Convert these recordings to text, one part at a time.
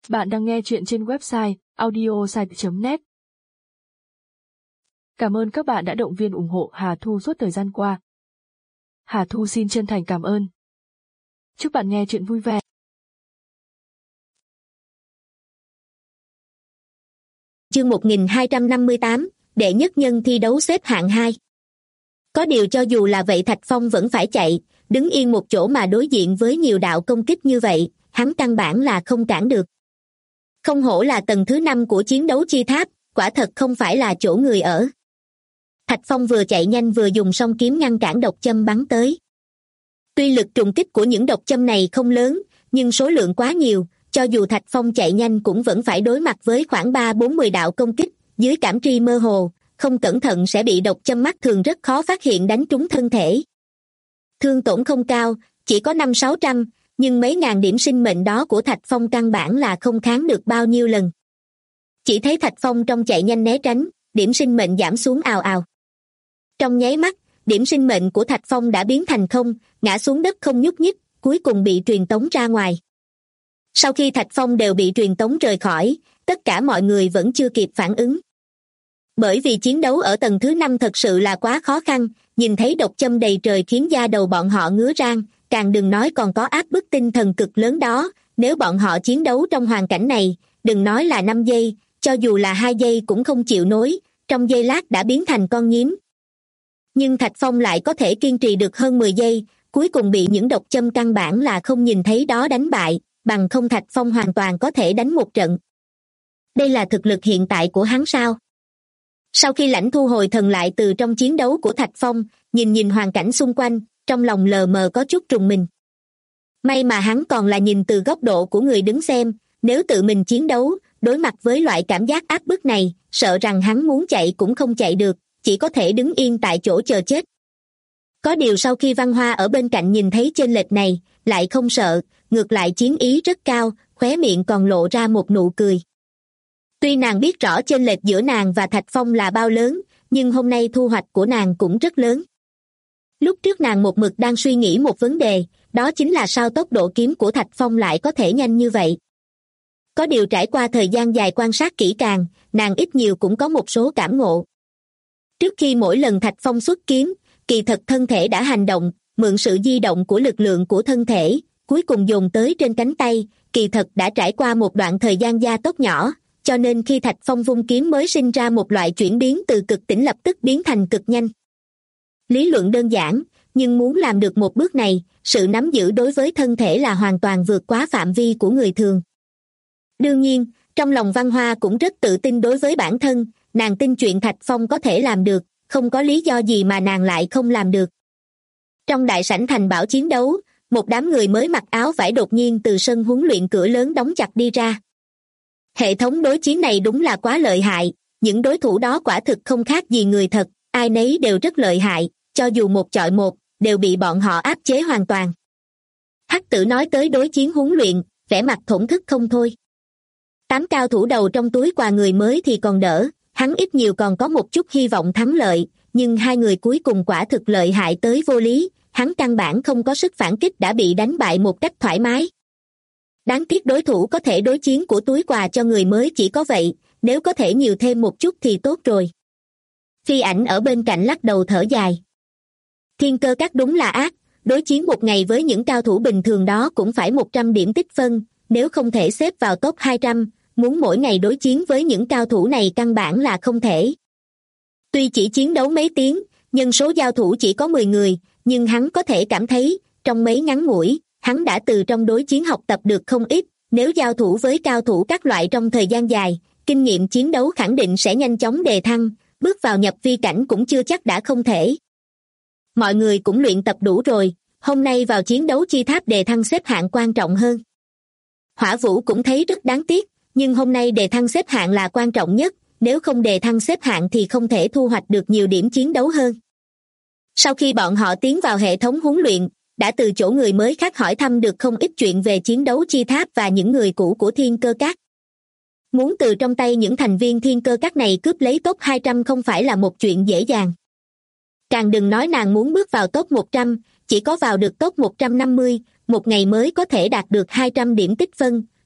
Bạn đang nghe chuyện trên website audiosite.net. Cảm ơn các bạn đã động viên ủng hộ Hà Thu suốt thời gian qua. Hà Thu xin chân thành cảm ơn. Chúc bạn nghe chuyện vui vẻ. Chương 1258, đệ nhất nhân thi đấu xếp hạng 2. Có điều cho dù là vậy Thạch Phong vẫn phải chạy, đứng yên một chỗ mà đối diện với nhiều đạo công kích như vậy, hắn căn bản là không cản được. Không hổ là tầng thứ 5 của chiến đấu chi tháp, quả thật không phải là chỗ người ở. Thạch Phong vừa chạy nhanh vừa dùng song kiếm ngăn cản độc châm bắn tới. Tuy lực trùng kích của những độc châm này không lớn, nhưng số lượng quá nhiều, cho dù Thạch Phong chạy nhanh cũng vẫn phải đối mặt với khoảng 3-40 đạo công kích, dưới cảm tri mơ hồ, không cẩn thận sẽ bị độc châm mắt thường rất khó phát hiện đánh trúng thân thể. Thương tổn không cao, chỉ có 500-600, nhưng mấy ngàn điểm sinh mệnh đó của Thạch Phong căn bản là không kháng được bao nhiêu lần. Chỉ thấy Thạch Phong trong chạy nhanh né tránh, điểm sinh mệnh giảm xuống ào ào. Trong nháy mắt, điểm sinh mệnh của Thạch Phong đã biến thành không, ngã xuống đất không nhúc nhích, cuối cùng bị truyền tống ra ngoài. Sau khi Thạch Phong đều bị truyền tống rời khỏi, tất cả mọi người vẫn chưa kịp phản ứng. Bởi vì chiến đấu ở tầng thứ 5 thật sự là quá khó khăn, nhìn thấy độc châm đầy trời khiến da đầu bọn họ ngứa rang, càng đừng nói còn có áp bức tinh thần cực lớn đó, nếu bọn họ chiến đấu trong hoàn cảnh này, đừng nói là 5 giây, cho dù là 2 giây cũng không chịu nổi, trong giây lát đã biến thành con nhím. Nhưng Thạch Phong lại có thể kiên trì được hơn 10 giây, cuối cùng bị những độc châm căn bản là không nhìn thấy đó đánh bại, bằng không Thạch Phong hoàn toàn có thể đánh một trận. Đây là thực lực hiện tại của hắn sao? Sau khi Lãnh thu hồi thần lại từ trong chiến đấu của Thạch Phong, nhìn hoàn cảnh xung quanh, trong lòng lờ mờ có chút trùng mình. May mà hắn còn là nhìn từ góc độ của người đứng xem, nếu tự mình chiến đấu, đối mặt với loại cảm giác áp bức này, sợ rằng hắn muốn chạy cũng không chạy được, chỉ có thể đứng yên tại chỗ chờ chết. Có điều sau khi Văn Hoa ở bên cạnh nhìn thấy chênh lệch này, lại không sợ, ngược lại chiến ý rất cao, khóe miệng còn lộ ra một nụ cười. Tuy nàng biết rõ chênh lệch giữa nàng và Thạch Phong là bao lớn, nhưng hôm nay thu hoạch của nàng cũng rất lớn. Lúc trước nàng một mực đang suy nghĩ một vấn đề, đó chính là sao tốc độ kiếm của Thạch Phong lại có thể nhanh như vậy. Có điều trải qua thời gian dài quan sát kỹ càng, nàng ít nhiều cũng có một số cảm ngộ. Trước khi mỗi lần Thạch Phong xuất kiếm, kỳ thật thân thể đã hành động, mượn sự di động của lực lượng của thân thể, cuối cùng dồn tới trên cánh tay, kỳ thật đã trải qua một đoạn thời gian gia tốc nhỏ, cho nên khi Thạch Phong vung kiếm mới sinh ra một loại chuyển biến từ cực tĩnh lập tức biến thành cực nhanh. Lý luận đơn giản, nhưng muốn làm được một bước này, sự nắm giữ đối với thân thể là hoàn toàn vượt quá phạm vi của người thường. Đương nhiên, trong lòng Văn Hoa cũng rất tự tin đối với bản thân, nàng tin chuyện Thạch Phong có thể làm được, không có lý do gì mà nàng lại không làm được. Trong đại sảnh thành bảo chiến đấu, một đám người mới mặc áo vải đột nhiên từ sân huấn luyện cửa lớn đóng chặt đi ra. Hệ thống đối chiến này đúng là quá lợi hại, những đối thủ đó quả thực không khác gì người thật, ai nấy đều rất lợi hại, cho dù một chọi một, đều bị bọn họ áp chế hoàn toàn. Hắc Tử nói tới đối chiến huấn luyện, vẻ mặt thổn thức không thôi. 8 cao thủ đầu trong túi quà người mới thì còn đỡ, hắn ít nhiều còn có một chút hy vọng thắng lợi, nhưng hai người cuối cùng quả thực lợi hại tới vô lý, hắn căn bản không có sức phản kích đã bị đánh bại một cách thoải mái. Đáng tiếc đối thủ có thể đối chiến của túi quà cho người mới chỉ có vậy, nếu có thể nhiều thêm một chút thì tốt rồi. Phi Ảnh ở bên cạnh lắc đầu thở dài. Thiên Cơ Các đúng là ác, đối chiến một ngày với những cao thủ bình thường đó cũng phải 100 điểm tích phân, nếu không thể xếp vào top 200, muốn mỗi ngày đối chiến với những cao thủ này căn bản là không thể. Tuy chỉ chiến đấu mấy tiếng, nhân số giao thủ chỉ có 10 người, nhưng hắn có thể cảm thấy, trong mấy ngắn ngủi, hắn đã từ trong đối chiến học tập được không ít, nếu giao thủ với cao thủ các loại trong thời gian dài, kinh nghiệm chiến đấu khẳng định sẽ nhanh chóng đề thăng, bước vào nhập vi cảnh cũng chưa chắc đã không thể. Mọi người cũng luyện tập đủ rồi, hôm nay vào chiến đấu chi tháp đề thăng xếp hạng quan trọng hơn. Hỏa Vũ cũng thấy rất đáng tiếc, nhưng hôm nay đề thăng xếp hạng là quan trọng nhất, nếu không đề thăng xếp hạng thì không thể thu hoạch được nhiều điểm chiến đấu hơn. Sau khi bọn họ tiến vào hệ thống huấn luyện, đã từ chỗ người mới khác hỏi thăm được không ít chuyện về chiến đấu chi tháp và những người cũ của Thiên Cơ Các. Muốn từ trong tay những thành viên Thiên Cơ Các này cướp lấy top 200 không phải là một chuyện dễ dàng. Càng đừng nói nàng muốn bước vào top 100, chỉ có vào được top 150, một ngày mới có thể đạt được 200 điểm tích phân,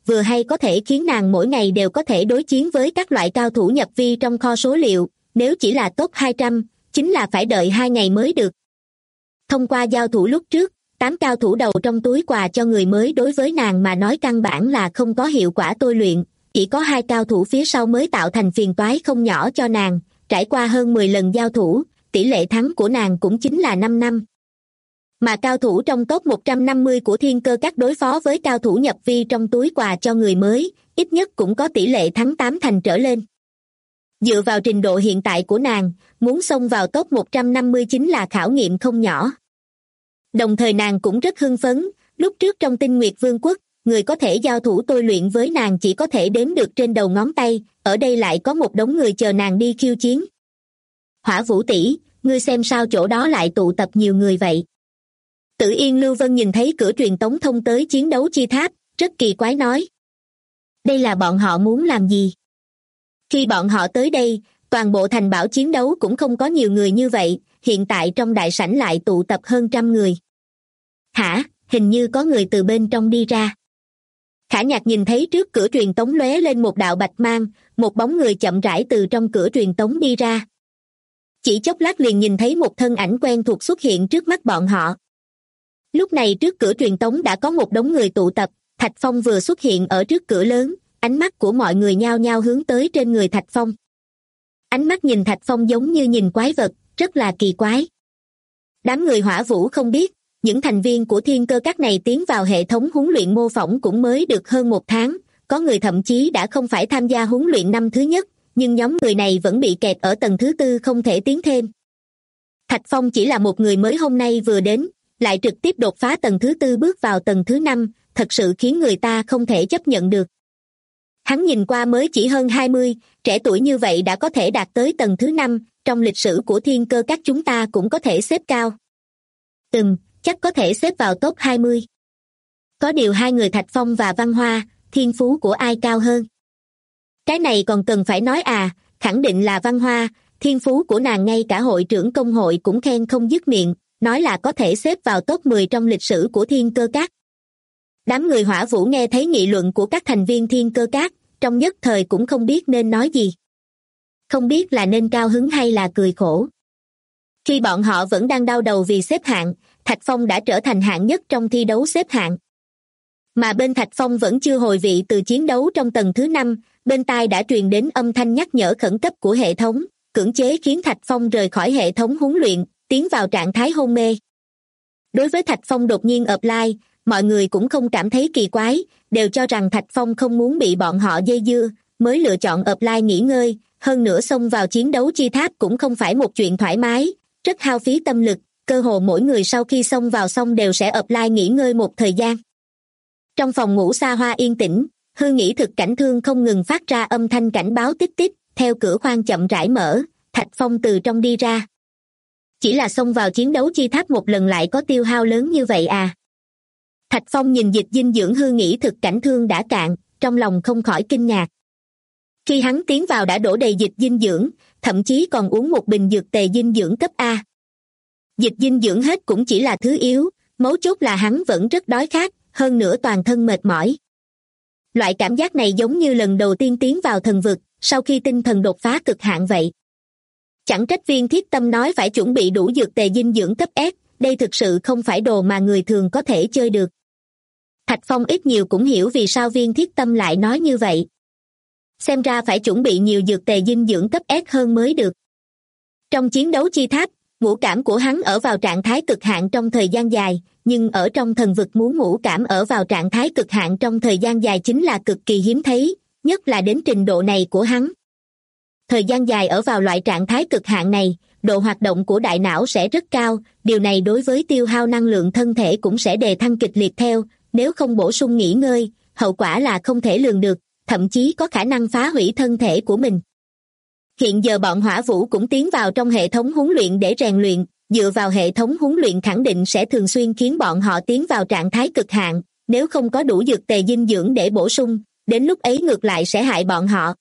vừa hay có thể khiến nàng mỗi ngày đều có thể đối chiến với các loại cao thủ nhập vi trong kho số liệu, nếu chỉ là top 200, chính là phải đợi 2 ngày mới được. Thông qua giao thủ lúc trước, 8 cao thủ đầu trong túi quà cho người mới đối với nàng mà nói căn bản là không có hiệu quả tôi luyện, chỉ có 2 cao thủ phía sau mới tạo thành phiền toái không nhỏ cho nàng, trải qua hơn 10 lần giao thủ, tỷ lệ thắng của nàng cũng chính là 5 năm. Mà cao thủ trong top 150 của Thiên Cơ Các đối phó với cao thủ nhập vi trong túi quà cho người mới, ít nhất cũng có tỷ lệ thắng 8 thành trở lên. Dựa vào trình độ hiện tại của nàng, muốn xông vào top 150 chính là khảo nghiệm không nhỏ. Đồng thời nàng cũng rất hưng phấn, lúc trước trong Tinh Nguyệt Vương quốc, người có thể giao thủ tôi luyện với nàng chỉ có thể đếm được trên đầu ngón tay, ở đây lại có một đống người chờ nàng đi khiêu chiến. Hỏa Vũ tỷ, ngươi xem sao chỗ đó lại tụ tập nhiều người vậy? Tử Yên Lưu Vân nhìn thấy cửa truyền tống thông tới chiến đấu chi tháp, rất kỳ quái nói. Đây là bọn họ muốn làm gì? Khi bọn họ tới đây, toàn bộ thành bảo chiến đấu cũng không có nhiều người như vậy, hiện tại trong đại sảnh lại tụ tập hơn 100 người. Hả, hình như có người từ bên trong đi ra. Khả Nhạc nhìn thấy trước cửa truyền tống lóe lên một đạo bạch mang, một bóng người chậm rãi từ trong cửa truyền tống đi ra. Chỉ chốc lát liền nhìn thấy một thân ảnh quen thuộc xuất hiện trước mắt bọn họ. Lúc này trước cửa truyền tống đã có một đống người tụ tập, Thạch Phong vừa xuất hiện ở trước cửa lớn, ánh mắt của mọi người nhao nhao hướng tới trên người Thạch Phong. Ánh mắt nhìn Thạch Phong giống như nhìn quái vật, rất là kỳ quái. Đám người Hỏa Vũ không biết, những thành viên của Thiên Cơ Các này tiến vào hệ thống huấn luyện mô phỏng cũng mới được hơn 1 tháng, có người thậm chí đã không phải tham gia huấn luyện năm thứ nhất, nhưng nhóm người này vẫn bị kẹt ở tầng thứ 4 không thể tiến thêm. Thạch Phong chỉ là một người mới hôm nay vừa đến, lại trực tiếp đột phá tầng thứ 4 bước vào tầng thứ 5, thật sự khiến người ta không thể chấp nhận được. Hắn nhìn qua mới chỉ hơn 20, trẻ tuổi như vậy đã có thể đạt tới tầng thứ 5, trong lịch sử của Thiên Cơ Các chúng ta cũng có thể xếp cao. Chắc có thể xếp vào top 20. Có điều 2 người Thạch Phong và Văn Hoa, thiên phú của ai cao hơn? Cái này còn cần phải nói à, khẳng định là Văn Hoa, thiên phú của nàng ngay cả hội trưởng công hội cũng khen không dứt miệng, nói là có thể xếp vào top 10 trong lịch sử của Thiên Cơ Các. Đám người Hỏa Vũ nghe thấy nghị luận của các thành viên Thiên Cơ Các, trong nhất thời cũng không biết nên nói gì. Không biết là nên cao hứng hay là cười khổ. Khi bọn họ vẫn đang đau đầu vì xếp hạng, Thạch Phong đã trở thành hạng nhất trong thi đấu xếp hạng. Mà bên Thạch Phong vẫn chưa hồi vị từ chiến đấu trong tầng thứ 5, bên tai đã truyền đến âm thanh nhắc nhở khẩn cấp của hệ thống, cưỡng chế khiến Thạch Phong rời khỏi hệ thống huấn luyện, tiến vào trạng thái hôn mê. Đối với Thạch Phong đột nhiên apply, mọi người cũng không cảm thấy kỳ quái, đều cho rằng Thạch Phong không muốn bị bọn họ dây dưa, mới lựa chọn apply nghỉ ngơi, hơn nữa xông vào chiến đấu chi tháp cũng không phải một chuyện thoải mái, rất hao phí tâm lực, cơ hồ mỗi người sau khi xông vào xong đều sẽ apply nghỉ ngơi một thời gian. Trong phòng ngủ xa hoa yên tĩnh, hư nghĩ thực cảnh thương không ngừng phát ra âm thanh cảnh báo tích tích, theo cửa khoang chậm rãi mở, Thạch Phong từ trong đi ra. Chỉ là xông vào chiến đấu chi tháp một lần lại có tiêu hao lớn như vậy à? Thạch Phong nhìn dịch dinh dưỡng hư nghĩ thực cảnh thương đã cạn, trong lòng không khỏi kinh ngạc. Khi hắn tiến vào đã đổ đầy dịch dinh dưỡng, thậm chí còn uống một bình dược tề dinh dưỡng cấp A. Dịch dinh dưỡng hết cũng chỉ là thứ yếu, mấu chốt là hắn vẫn rất đói khát, hơn nữa toàn thân mệt mỏi. Loại cảm giác này giống như lần đầu tiên tiến vào thần vực, sau khi tinh thần đột phá cực hạn vậy. Chẳng trách Viên Thiết Tâm nói phải chuẩn bị đủ dược tề dinh dưỡng cấp S, đây thực sự không phải đồ mà người thường có thể chơi được. Thạch Phong ít nhiều cũng hiểu vì sao Viên Thiết Tâm lại nói như vậy. Xem ra phải chuẩn bị nhiều dược tề dinh dưỡng cấp S hơn mới được. Trong chiến đấu chi tháp, ngũ cảm của hắn ở vào trạng thái cực hạn trong thời gian dài, nhưng ở trong thần vực muốn ngũ cảm ở vào trạng thái cực hạn trong thời gian dài chính là cực kỳ hiếm thấy, nhất là đến trình độ này của hắn. Thời gian dài ở vào loại trạng thái cực hạn này, độ hoạt động của đại não sẽ rất cao, điều này đối với tiêu hao năng lượng thân thể cũng sẽ đề thăng kịch liệt theo, nếu không bổ sung nghỉ ngơi, hậu quả là không thể lường được, thậm chí có khả năng phá hủy thân thể của mình. Hiện giờ bọn Hỏa Vũ cũng tiến vào trong hệ thống huấn luyện để rèn luyện, dựa vào hệ thống huấn luyện khẳng định sẽ thường xuyên khiến bọn họ tiến vào trạng thái cực hạn, nếu không có đủ dược tề dinh dưỡng để bổ sung, đến lúc ấy ngược lại sẽ hại bọn họ.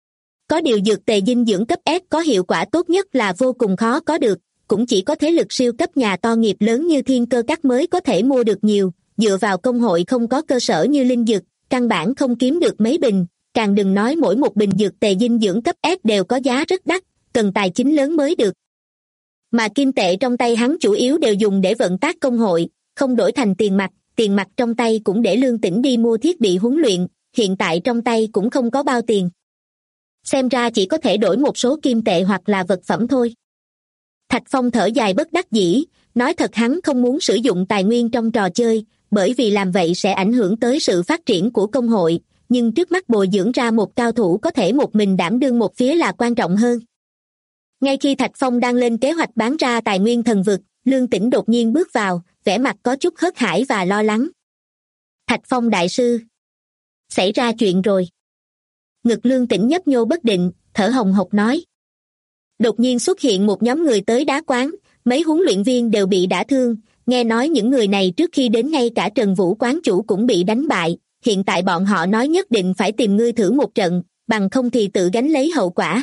Có điều dược tề dinh dưỡng cấp S có hiệu quả tốt nhất là vô cùng khó có được, cũng chỉ có thế lực siêu cấp nhà to nghiệp lớn như Thiên Cơ Các mới có thể mua được nhiều, dựa vào công hội không có cơ sở như linh dược, căn bản không kiếm được mấy bình, càng đừng nói mỗi một bình dược tề dinh dưỡng cấp S đều có giá rất đắt, cần tài chính lớn mới được. Mà kim tệ trong tay hắn chủ yếu đều dùng để vận tác công hội, không đổi thành tiền mặt trong tay cũng để Lương Tĩnh đi mua thiết bị huấn luyện, hiện tại trong tay cũng không có bao tiền. Xem ra chỉ có thể đổi một số kim tệ hoặc là vật phẩm thôi. Thạch Phong thở dài bất đắc dĩ, nói thật hắn không muốn sử dụng tài nguyên trong trò chơi, bởi vì làm vậy sẽ ảnh hưởng tới sự phát triển của công hội, nhưng trước mắt bồi dưỡng ra một cao thủ có thể một mình đảm đương một phía là quan trọng hơn. Ngay khi Thạch Phong đang lên kế hoạch bán ra tài nguyên thần vực, Lương Tĩnh đột nhiên bước vào, vẻ mặt có chút hớt hải và lo lắng. Thạch Phong đại sư, xảy ra chuyện rồi. Ngực Lương Tĩnh nhấp nhô bất định, thở hồng hộc nói. Đột nhiên xuất hiện một nhóm người tới đá quán, mấy huấn luyện viên đều bị đả thương, nghe nói những người này trước khi đến ngay cả Trần Vũ quán chủ cũng bị đánh bại, hiện tại bọn họ nói nhất định phải tìm ngươi thử một trận, bằng không thì tự gánh lấy hậu quả.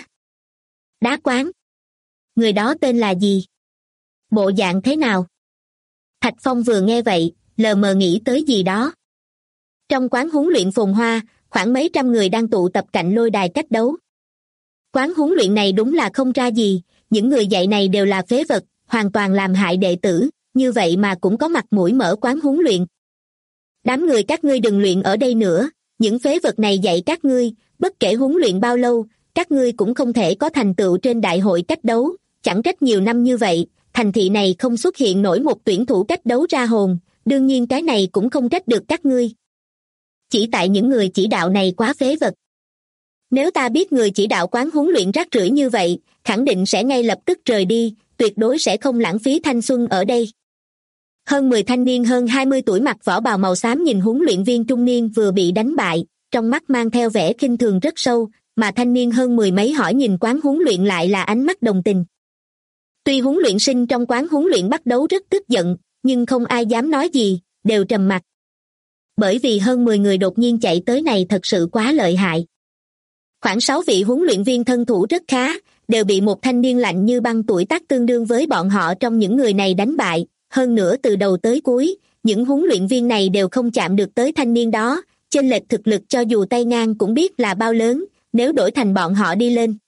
Đá quán? Người đó tên là gì? Bộ dạng thế nào? Thạch Phong vừa nghe vậy, lờ mờ nghĩ tới gì đó. Trong quán huấn luyện phồn hoa, khoảng mấy trăm người đang tụ tập cạnh lôi đài cách đấu. Quán huấn luyện này đúng là không ra gì, những người dạy này đều là phế vật, hoàn toàn làm hại đệ tử, như vậy mà cũng có mặt mũi mở quán huấn luyện. Đám người các ngươi đừng luyện ở đây nữa, những phế vật này dạy các ngươi, bất kể huấn luyện bao lâu, các ngươi cũng không thể có thành tựu trên đại hội cách đấu, chẳng trách nhiều năm như vậy, thành thị này không xuất hiện nổi một tuyển thủ cách đấu ra hồn, đương nhiên cái này cũng không trách được các ngươi. Chỉ tại những người chỉ đạo này quá phế vật. Nếu ta biết người chỉ đạo quán huấn luyện rác rưởi như vậy, khẳng định sẽ ngay lập tức rời đi, tuyệt đối sẽ không lãng phí thanh xuân ở đây. Hơn 10 thanh niên hơn 20 tuổi mặc vỏ bào màu xám nhìn huấn luyện viên trung niên vừa bị đánh bại, trong mắt mang theo vẻ khinh thường rất sâu, mà thanh niên hơn 10 mấy hỏi nhìn quán huấn luyện lại là ánh mắt đồng tình. Tuy huấn luyện sinh trong quán huấn luyện bắt đấu rất tức giận, nhưng không ai dám nói gì, đều trầm mặc. Bởi vì hơn 10 người đột nhiên chạy tới này thật sự quá lợi hại. Khoảng 6 vị huấn luyện viên thân thủ rất khá, đều bị một thanh niên lạnh như băng tuổi tác tương đương với bọn họ trong những người này đánh bại, hơn nữa từ đầu tới cuối, những huấn luyện viên này đều không chạm được tới thanh niên đó, chênh lệch thực lực cho dù tay ngang cũng biết là bao lớn, nếu đổi thành bọn họ đi lên.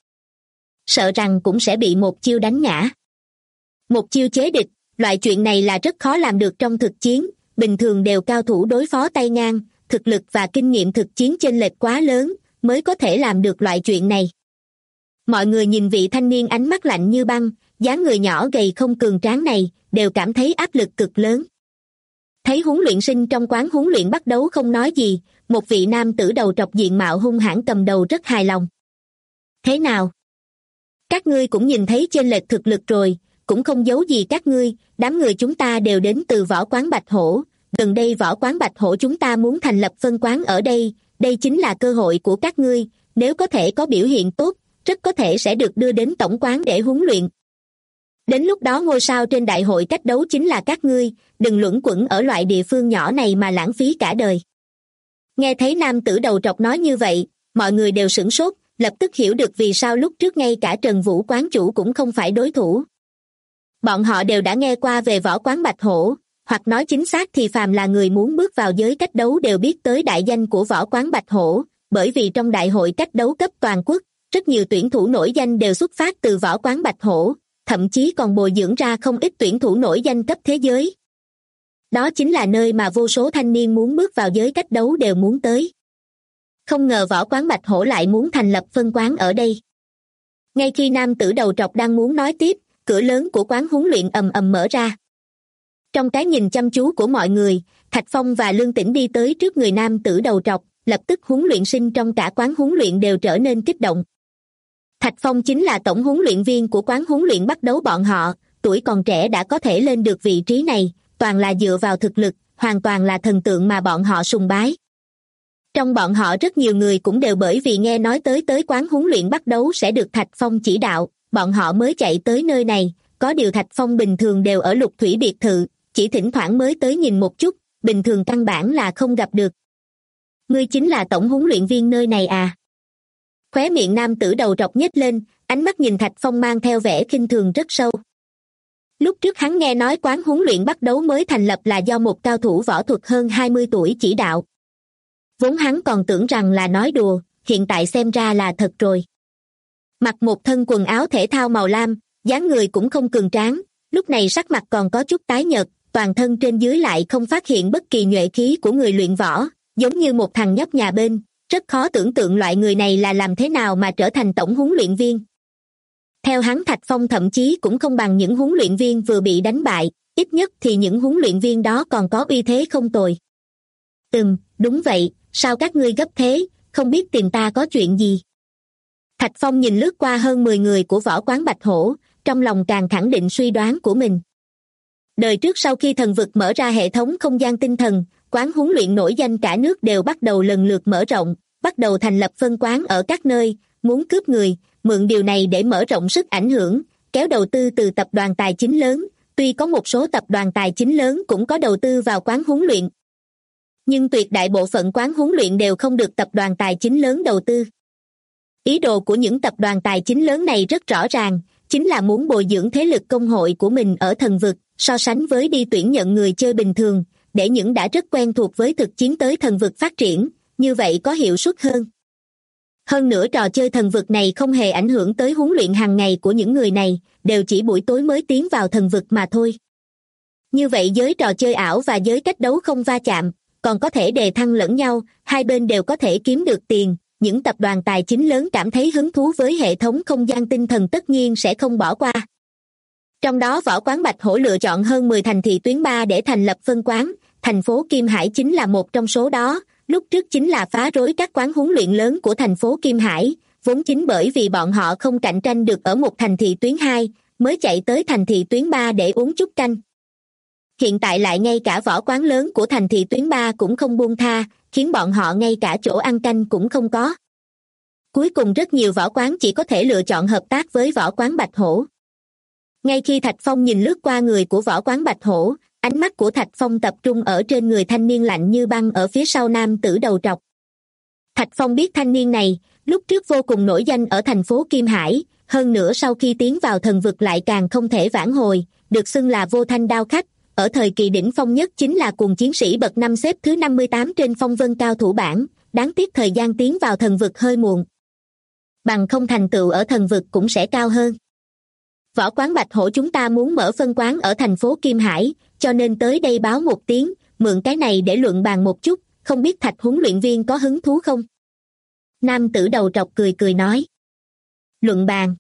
Sợ rằng cũng sẽ bị một chiêu đánh ngã. Một chiêu chế địch, loại chuyện này là rất khó làm được trong thực chiến, bình thường đều cao thủ đối phó tay ngang, thực lực và kinh nghiệm thực chiến chênh lệch quá lớn, mới có thể làm được loại chuyện này. Mọi người nhìn vị thanh niên ánh mắt lạnh như băng, dáng người nhỏ gầy không cường tráng này, đều cảm thấy áp lực cực lớn. Thấy huấn luyện sinh trong quán huấn luyện bắt đấu không nói gì, một vị nam tử đầu trọc diện mạo hung hãn cầm đầu rất hài lòng. Thế nào? Các ngươi cũng nhìn thấy chênh lệch thực lực rồi, cũng không giấu gì các ngươi, đám người chúng ta đều đến từ võ quán Bạch Hổ, gần đây võ quán Bạch Hổ chúng ta muốn thành lập phân quán ở đây, đây chính là cơ hội của các ngươi, nếu có thể có biểu hiện tốt, rất có thể sẽ được đưa đến tổng quán để huấn luyện. Đến lúc đó ngôi sao trên đại hội cách đấu chính là các ngươi, đừng luẩn quẩn ở loại địa phương nhỏ này mà lãng phí cả đời. Nghe thấy nam tử đầu trọc nói như vậy, mọi người đều sửng sốt, lập tức hiểu được vì sao lúc trước ngay cả Trần Vũ quán chủ cũng không phải đối thủ. Bọn họ đều đã nghe qua về võ quán Bạch Hổ, hoặc nói chính xác thì phàm là người muốn bước vào giới cách đấu đều biết tới đại danh của võ quán Bạch Hổ, bởi vì trong đại hội cách đấu cấp toàn quốc, rất nhiều tuyển thủ nổi danh đều xuất phát từ võ quán Bạch Hổ, thậm chí còn bồi dưỡng ra không ít tuyển thủ nổi danh cấp thế giới. Đó chính là nơi mà vô số thanh niên muốn bước vào giới cách đấu đều muốn tới. Không ngờ võ quán Bạch Hổ lại muốn thành lập phân quán ở đây. Ngay khi nam tử đầu trọc đang muốn nói tiếp, cửa lớn của quán huấn luyện ầm ầm mở ra. Trong cái nhìn chăm chú của mọi người, Thạch Phong và Lương Tĩnh đi tới trước người nam tử đầu trọc, lập tức huấn luyện sinh trong cả quán huấn luyện đều trở nên kích động. Thạch Phong chính là tổng huấn luyện viên của quán huấn luyện bắt đấu bọn họ, tuổi còn trẻ đã có thể lên được vị trí này, toàn là dựa vào thực lực, hoàn toàn là thần tượng mà bọn họ sùng bái. Trong bọn họ rất nhiều người cũng đều bởi vì nghe nói tới quán huấn luyện bắt đấu sẽ được Thạch Phong chỉ đạo, bọn họ mới chạy tới nơi này, có điều Thạch Phong bình thường đều ở Lục Thủy biệt thự, chỉ thỉnh thoảng mới tới nhìn một chút, bình thường căn bản là không gặp được. Ngươi chính là tổng huấn luyện viên nơi này à? Khóe miệng nam tử đầu trọc nhếch lên, ánh mắt nhìn Thạch Phong mang theo vẻ khinh thường rất sâu. Lúc trước hắn nghe nói quán huấn luyện bắt đấu mới thành lập là do một cao thủ võ thuật hơn 20 tuổi chỉ đạo. Vốn hắn còn tưởng rằng là nói đùa, hiện tại xem ra là thật rồi. Mặc một thân quần áo thể thao màu lam, dáng người cũng không cường tráng, lúc này sắc mặt còn có chút tái nhợt, toàn thân trên dưới lại không phát hiện bất kỳ nhuệ khí của người luyện võ, giống như một thằng nhóc nhà bên, rất khó tưởng tượng loại người này là làm thế nào mà trở thành tổng huấn luyện viên. Theo hắn, Thạch Phong thậm chí cũng không bằng những huấn luyện viên vừa bị đánh bại, ít nhất thì những huấn luyện viên đó còn có uy thế không tồi. Đúng vậy, sao các ngươi gấp thế, không biết tìm ta có chuyện gì? Thạch Phong nhìn lướt qua hơn 10 người của võ quán Bạch Hổ, trong lòng càng khẳng định suy đoán của mình. Đời trước sau khi thần vực mở ra hệ thống không gian tinh thần, quán huấn luyện nổi danh cả nước đều bắt đầu lần lượt mở rộng, bắt đầu thành lập phân quán ở các nơi, muốn cướp người, mượn điều này để mở rộng sức ảnh hưởng, kéo đầu tư từ tập đoàn tài chính lớn, tuy có một số tập đoàn tài chính lớn cũng có đầu tư vào quán huấn luyện. Nhưng tuyệt đại bộ phận quán huấn luyện đều không được tập đoàn tài chính lớn đầu tư. Ý đồ của những tập đoàn tài chính lớn này rất rõ ràng, chính là muốn bồi dưỡng thế lực công hội của mình ở thần vực, so sánh với đi tuyển nhận người chơi bình thường, để những đã rất quen thuộc với thực chiến tới thần vực phát triển, như vậy có hiệu suất hơn. Hơn nữa trò chơi thần vực này không hề ảnh hưởng tới huấn luyện hàng ngày của những người này, đều chỉ buổi tối mới tiến vào thần vực mà thôi. Như vậy giới trò chơi ảo và giới cách đấu không va chạm, còn có thể đề thăng lẫn nhau, hai bên đều có thể kiếm được tiền. Những tập đoàn tài chính lớn cảm thấy hứng thú với hệ thống không gian tinh thần tất nhiên sẽ không bỏ qua. Trong đó võ quán Bạch Hổ lựa chọn hơn 10 thành thị tuyến 3 để thành lập phân quán, thành phố Kim Hải chính là một trong số đó, lúc trước chính là phá rối các quán huấn luyện lớn của thành phố Kim Hải, vốn chính bởi vì bọn họ không cạnh tranh được ở một thành thị tuyến 2, mới chạy tới thành thị tuyến 3 để uống chút canh. Hiện tại lại ngay cả võ quán lớn của thành thị tuyến 3 cũng không buông tha, khiến bọn họ ngay cả chỗ ăn canh cũng không có. Cuối cùng rất nhiều võ quán chỉ có thể lựa chọn hợp tác với võ quán Bạch Hổ. Ngay khi Thạch Phong nhìn lướt qua người của võ quán Bạch Hổ, ánh mắt của Thạch Phong tập trung ở trên người thanh niên lạnh như băng ở phía sau nam tử đầu trọc. Thạch Phong biết thanh niên này, lúc trước vô cùng nổi danh ở thành phố Kim Hải, hơn nữa sau khi tiến vào thần vực lại càng không thể vãn hồi, được xưng là vô thanh đao khách, ở thời kỳ đỉnh phong nhất chính là cuồng chiến sĩ bậc 5 xếp thứ 58 trên phong vân cao thủ bảng, đáng tiếc thời gian tiến vào thần vực hơi muộn. Bằng không thành tựu ở thần vực cũng sẽ cao hơn. Võ quán Bạch Hổ chúng ta muốn mở phân quán ở thành phố Kim Hải, cho nên tới đây báo một tiếng, mượn cái này để luận bàn một chút, không biết Thạch huấn luyện viên có hứng thú không? Nam tử đầu trọc cười cười nói. Luận bàn.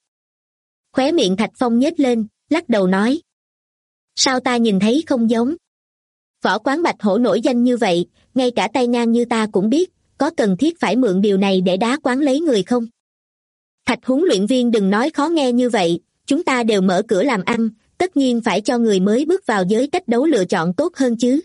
Khóe miệng Thạch Phong nhếch lên, lắc đầu nói. Sao ta nhìn thấy không giống? Võ quán Bạch Hổ nổi danh như vậy, ngay cả tay ngang như ta cũng biết, có cần thiết phải mượn điều này để đá quán lấy người không? Thạch huấn luyện viên đừng nói khó nghe như vậy, chúng ta đều mở cửa làm ăn, tất nhiên phải cho người mới bước vào giới cách đấu lựa chọn tốt hơn chứ.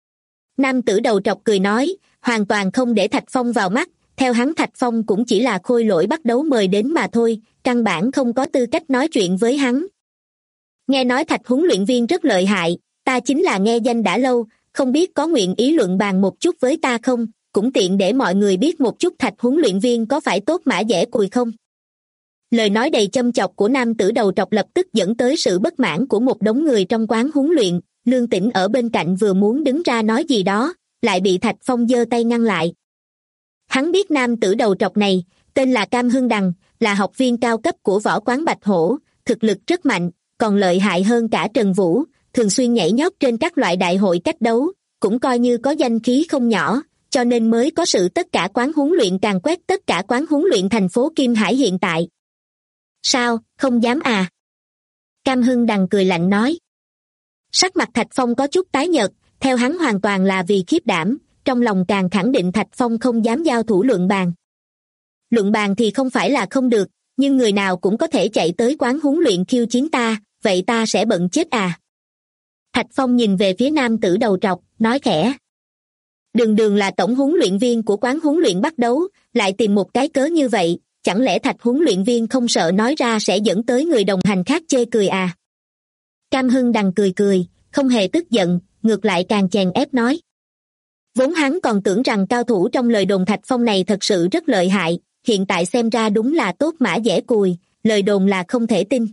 Nam tử đầu trọc cười nói, hoàn toàn không để Thạch Phong vào mắt, theo hắn Thạch Phong cũng chỉ là khôi lỗi bắt đấu mời đến mà thôi, căn bản không có tư cách nói chuyện với hắn. Nghe nói Thạch huấn luyện viên rất lợi hại, ta chính là nghe danh đã lâu, không biết có nguyện ý luận bàn một chút với ta không, cũng tiện để mọi người biết một chút Thạch huấn luyện viên có phải tốt mã dẻ cùi không. Lời nói đầy châm chọc của nam tử đầu trọc lập tức dẫn tới sự bất mãn của một đống người trong quán huấn luyện, Lương Tĩnh ở bên cạnh vừa muốn đứng ra nói gì đó, lại bị Thạch Phong giơ tay ngăn lại. Hắn biết nam tử đầu trọc này, tên là Cam Hưng Đằng, là học viên cao cấp của võ quán Bạch Hổ, thực lực rất mạnh, còn lợi hại hơn cả Trần Vũ, thường xuyên nhảy nhót trên các loại đại hội cách đấu, cũng coi như có danh khí không nhỏ, cho nên mới có sự tất cả quán huấn luyện càn quét tất cả quán huấn luyện thành phố Kim Hải hiện tại. Sao, không dám à? Cam Hưng Đằng cười lạnh nói. Sắc mặt Thạch Phong có chút tái nhợt, theo hắn hoàn toàn là vì khiếp đảm, trong lòng càng khẳng định Thạch Phong không dám giao thủ luận bàn. Luận bàn thì không phải là không được, nhưng người nào cũng có thể chạy tới quán huấn luyện khiêu chiến ta, vậy ta sẽ bận chết à? Thạch Phong nhìn về phía nam tử đầu trọc, nói khẽ. Đường đường là tổng huấn luyện viên của quán huấn luyện bắt đấu, lại tìm một cái cớ như vậy, chẳng lẽ Thạch huấn luyện viên không sợ nói ra sẽ dẫn tới người đồng hành khác chê cười à? Cam Hưng Đằng cười cười, không hề tức giận, ngược lại càng chèn ép nói. Vốn hắn còn tưởng rằng cao thủ trong lời đồn Thạch Phong này thật sự rất lợi hại, hiện tại xem ra đúng là tốt mã dẻ cùi, lời đồn là không thể tin.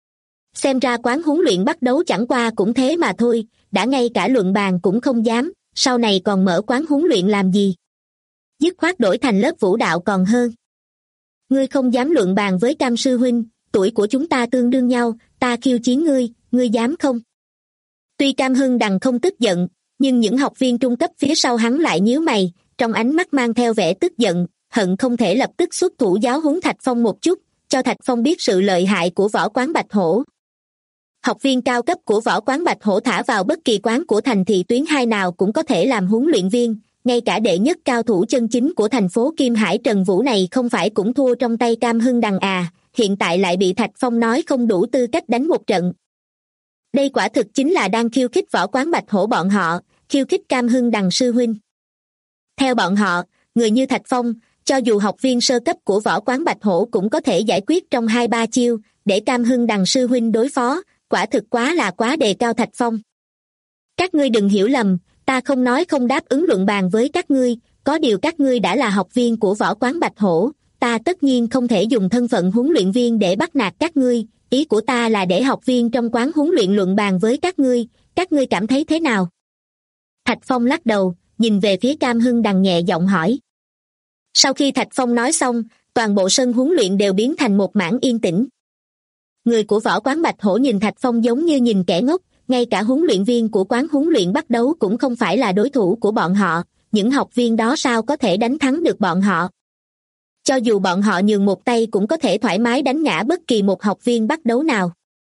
Xem ra quán huấn luyện bắt đấu chẳng qua cũng thế mà thôi, đã ngay cả luận bàn cũng không dám, sau này còn mở quán huấn luyện làm gì? dứt khoát đổi thành lớp vũ đạo còn hơn. Ngươi không dám luận bàn với Cam sư huynh, tuổi của chúng ta tương đương nhau, ta khiêu chiến ngươi, ngươi dám không? Tuy Cam Hưng Đằng không tức giận, nhưng những học viên trung cấp phía sau hắn lại nhíu mày, trong ánh mắt mang theo vẻ tức giận, hận không thể lập tức xuất thủ giáo huấn Thạch Phong một chút, cho Thạch Phong biết sự lợi hại của võ quán Bạch Hổ. Học viên cao cấp của võ quán Bạch Hổ thả vào bất kỳ quán của thành thị tuyến 2 nào cũng có thể làm huấn luyện viên, ngay cả đệ nhất cao thủ chân chính của thành phố Kim Hải Trần Vũ này không phải cũng thua trong tay Cam Hưng Đằng à, hiện tại lại bị Thạch Phong nói không đủ tư cách đánh một trận. Đây quả thực chính là đang khiêu khích võ quán Bạch Hổ bọn họ, khiêu khích Cam Hưng Đằng sư huynh. Theo bọn họ, người như Thạch Phong, cho dù học viên sơ cấp của võ quán Bạch Hổ cũng có thể giải quyết trong 2-3 chiêu, để Cam Hưng Đằng sư huynh đối phó, quả thực quá đề cao Thạch Phong. Các ngươi đừng hiểu lầm, ta không nói không đáp ứng luận bàn với các ngươi, có điều các ngươi đã là học viên của võ quán Bạch Hổ, ta tất nhiên không thể dùng thân phận huấn luyện viên để bắt nạt các ngươi, ý của ta là để học viên trong quán huấn luyện luận bàn với các ngươi cảm thấy thế nào? Thạch Phong lắc đầu, nhìn về phía Cam Hưng Đằng nhẹ giọng hỏi. Sau khi Thạch Phong nói xong, toàn bộ sân huấn luyện đều biến thành một mảng yên tĩnh. Người của võ quán Bạch Hổ nhìn Thạch Phong giống như nhìn kẻ ngốc, ngay cả huấn luyện viên của quán huấn luyện bắt đấu cũng không phải là đối thủ của bọn họ, những học viên đó sao có thể đánh thắng được bọn họ. Cho dù bọn họ nhường một tay cũng có thể thoải mái đánh ngã bất kỳ một học viên bắt đấu nào.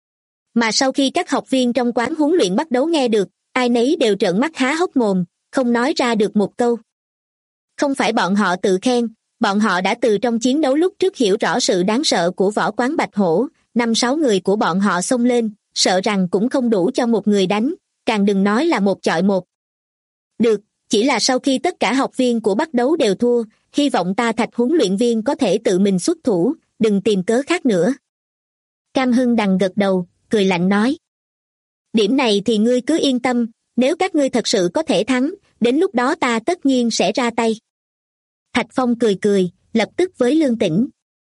Mà sau khi các học viên trong quán huấn luyện bắt đấu nghe được, ai nấy đều trợn mắt há hốc mồm, không nói ra được một câu. Không phải bọn họ tự khen, bọn họ đã từ trong chiến đấu lúc trước hiểu rõ sự đáng sợ của võ quán Bạch Hổ, 5-6 người của bọn họ xông lên, sợ rằng cũng không đủ cho một người đánh, càng đừng nói là một chọi một. Được, chỉ là sau khi tất cả học viên của bắt đấu đều thua, hy vọng ta Thạch huấn luyện viên có thể tự mình xuất thủ, đừng tìm cớ khác nữa. Cam Hưng Đằng gật đầu, cười lạnh nói. Điểm này thì ngươi cứ yên tâm, nếu các ngươi thật sự có thể thắng, đến lúc đó ta tất nhiên sẽ ra tay. Thạch Phong cười, lập tức với Lương Tĩnh.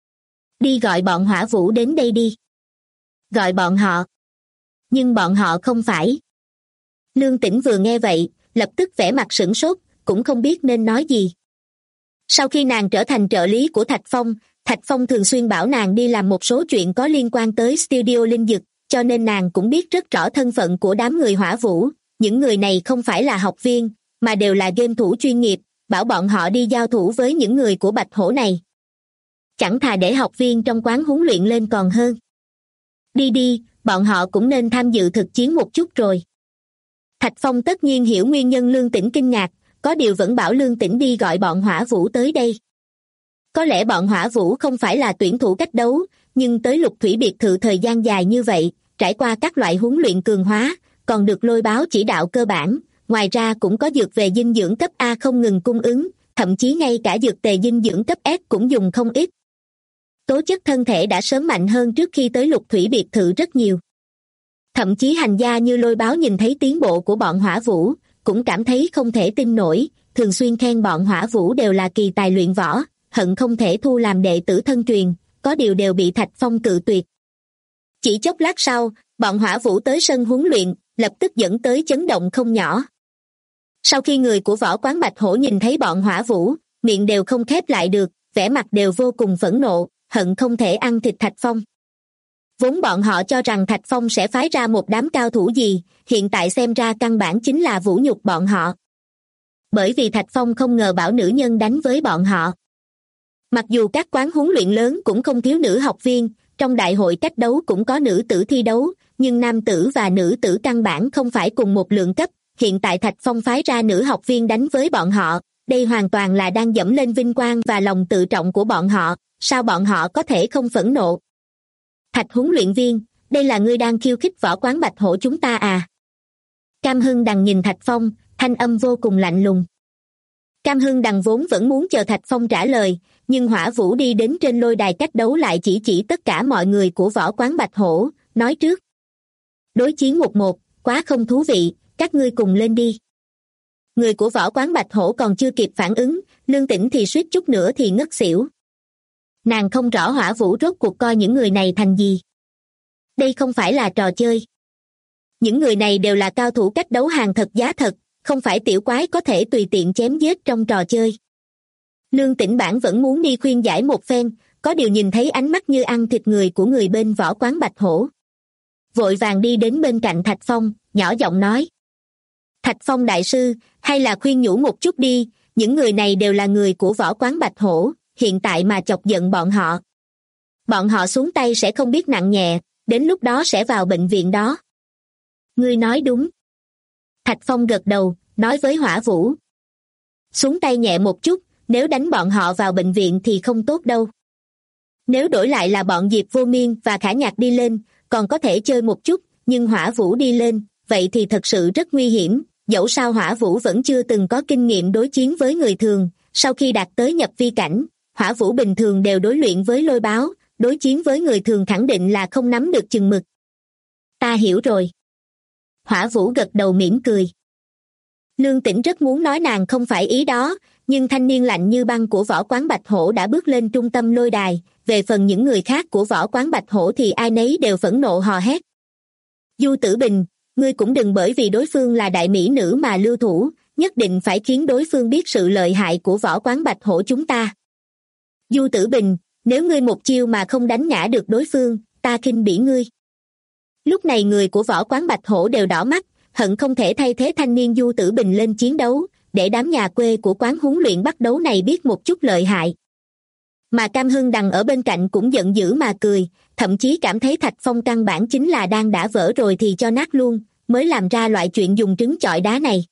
Đi gọi bọn Hỏa Vũ đến đây đi. Gọi bọn họ. Nhưng bọn họ không phải. Lương Tĩnh vừa nghe vậy, lập tức vẻ mặt sửng sốt, cũng không biết nên nói gì. Sau khi nàng trở thành trợ lý của Thạch Phong thường xuyên bảo nàng đi làm một số chuyện có liên quan tới studio linh dực, cho nên nàng cũng biết rất rõ thân phận của đám người Hỏa Vũ. Những người này không phải là học viên, mà đều là game thủ chuyên nghiệp, bảo bọn họ đi giao thủ với những người của Bạch Hổ này. Chẳng thà để học viên trong quán huấn luyện lên còn hơn. Đi, bọn họ cũng nên tham dự thực chiến một chút rồi. Thạch Phong tất nhiên hiểu nguyên nhân Lương Tĩnh kinh ngạc, có điều vẫn bảo Lương Tĩnh đi gọi bọn Hỏa Vũ tới đây. Có lẽ bọn Hỏa Vũ không phải là tuyển thủ cách đấu, nhưng tới Lục Thủy biệt thự thời gian dài như vậy, trải qua các loại huấn luyện cường hóa, còn được Lôi Báo chỉ đạo cơ bản, ngoài ra cũng có dược về dinh dưỡng cấp A không ngừng cung ứng, thậm chí ngay cả dược tề dinh dưỡng cấp S cũng dùng không ít. Tố chất thân thể đã sớm mạnh hơn trước khi tới Lục Thủy biệt thự rất nhiều. Thậm chí hành gia như Lôi Báo nhìn thấy tiến bộ của bọn Hỏa Vũ, cũng cảm thấy không thể tin nổi, thường xuyên khen bọn Hỏa Vũ đều là kỳ tài luyện võ, hận không thể thu làm đệ tử thân truyền, có điều đều bị Thạch Phong cự tuyệt. Chỉ chốc lát sau, bọn Hỏa Vũ tới sân huấn luyện, lập tức dẫn tới chấn động không nhỏ. Sau khi người của võ quán Bạch Hổ nhìn thấy bọn Hỏa Vũ, miệng đều không khép lại được, vẻ mặt đều vô cùng phẫn nộ, hận không thể ăn thịt Thạch Phong. Vốn bọn họ cho rằng Thạch Phong sẽ phái ra một đám cao thủ gì, hiện tại xem ra căn bản chính là vũ nhục bọn họ. Bởi vì Thạch Phong không ngờ bảo nữ nhân đánh với bọn họ. Mặc dù các quán huấn luyện lớn cũng không thiếu nữ học viên, trong đại hội cách đấu cũng có nữ tử thi đấu, nhưng nam tử và nữ tử căn bản không phải cùng một lượng cấp, hiện tại Thạch Phong phái ra nữ học viên đánh với bọn họ, đây hoàn toàn là đang dẫm lên vinh quang và lòng tự trọng của bọn họ, sao bọn họ có thể không phẫn nộ? Thạch huấn luyện viên, đây là ngươi đang khiêu khích võ quán Bạch Hổ chúng ta à? Cam Hưng Đằng nhìn Thạch Phong, thanh âm vô cùng lạnh lùng. Cam Hưng Đằng vốn vẫn muốn chờ Thạch Phong trả lời, nhưng Hỏa Vũ đi đến trên lôi đài cách đấu lại chỉ tất cả mọi người của võ quán Bạch Hổ, nói trước. Đối chiến 1-1, quá không thú vị, các ngươi cùng lên đi. Người của võ quán Bạch Hổ còn chưa kịp phản ứng, Lương Tĩnh thì suýt chút nữa thì ngất xỉu. Nàng không rõ Hỏa Vũ rốt cuộc coi những người này thành gì. Đây không phải là trò chơi. Những người này đều là cao thủ cách đấu hàng thật giá thật, không phải tiểu quái có thể tùy tiện chém giết trong trò chơi. Lương Tĩnh Bản vẫn muốn đi khuyên giải một phen, có điều nhìn thấy ánh mắt như ăn thịt người của người bên võ quán Bạch Hổ. Vội vàng đi đến bên cạnh Thạch Phong, nhỏ giọng nói. Thạch Phong đại sư, hay là khuyên nhủ một chút đi, những người này đều là người của võ quán Bạch Hổ, hiện tại mà chọc giận bọn họ. Bọn họ xuống tay sẽ không biết nặng nhẹ, đến lúc đó sẽ vào bệnh viện đó. Ngươi nói đúng. Thạch Phong gật đầu, nói với Hỏa Vũ. Xuống tay nhẹ một chút, nếu đánh bọn họ vào bệnh viện thì không tốt đâu. Nếu đổi lại là bọn Diệp Vô Miên và Khả Nhạc đi lên, còn có thể chơi một chút, nhưng Hỏa Vũ đi lên, vậy thì thật sự rất nguy hiểm. Dẫu sao Hỏa Vũ vẫn chưa từng có kinh nghiệm đối chiến với người thường, sau khi đạt tới nhập vi cảnh, Hỏa Vũ bình thường đều đối luyện với lôi báo, đối chiến với người thường khẳng định là không nắm được chừng mực. Ta hiểu rồi. Hỏa Vũ gật đầu mỉm cười. Lương Tĩnh rất muốn nói nàng không phải ý đó, nhưng thanh niên lạnh như băng của võ quán Bạch Hổ đã bước lên trung tâm lôi đài, về phần những người khác của võ quán Bạch Hổ thì ai nấy đều phẫn nộ hò hét. Du Tử Bình, ngươi cũng đừng bởi vì đối phương là đại mỹ nữ mà lưu thủ, nhất định phải khiến đối phương biết sự lợi hại của võ quán Bạch Hổ chúng ta. Du Tử Bình, nếu ngươi một chiêu mà không đánh ngã được đối phương, ta khinh bỉ ngươi. Lúc này người của võ quán Bạch Hổ đều đỏ mắt, hận không thể thay thế thanh niên Du Tử Bình lên chiến đấu, để đám nhà quê của quán huấn luyện bắt đấu này biết một chút lợi hại. Mà Cam Hưng Đằng ở bên cạnh cũng giận dữ mà cười, thậm chí cảm thấy Thạch Phong căn bản chính là đang đã vỡ rồi thì cho nát luôn, mới làm ra loại chuyện dùng trứng chọi đá này.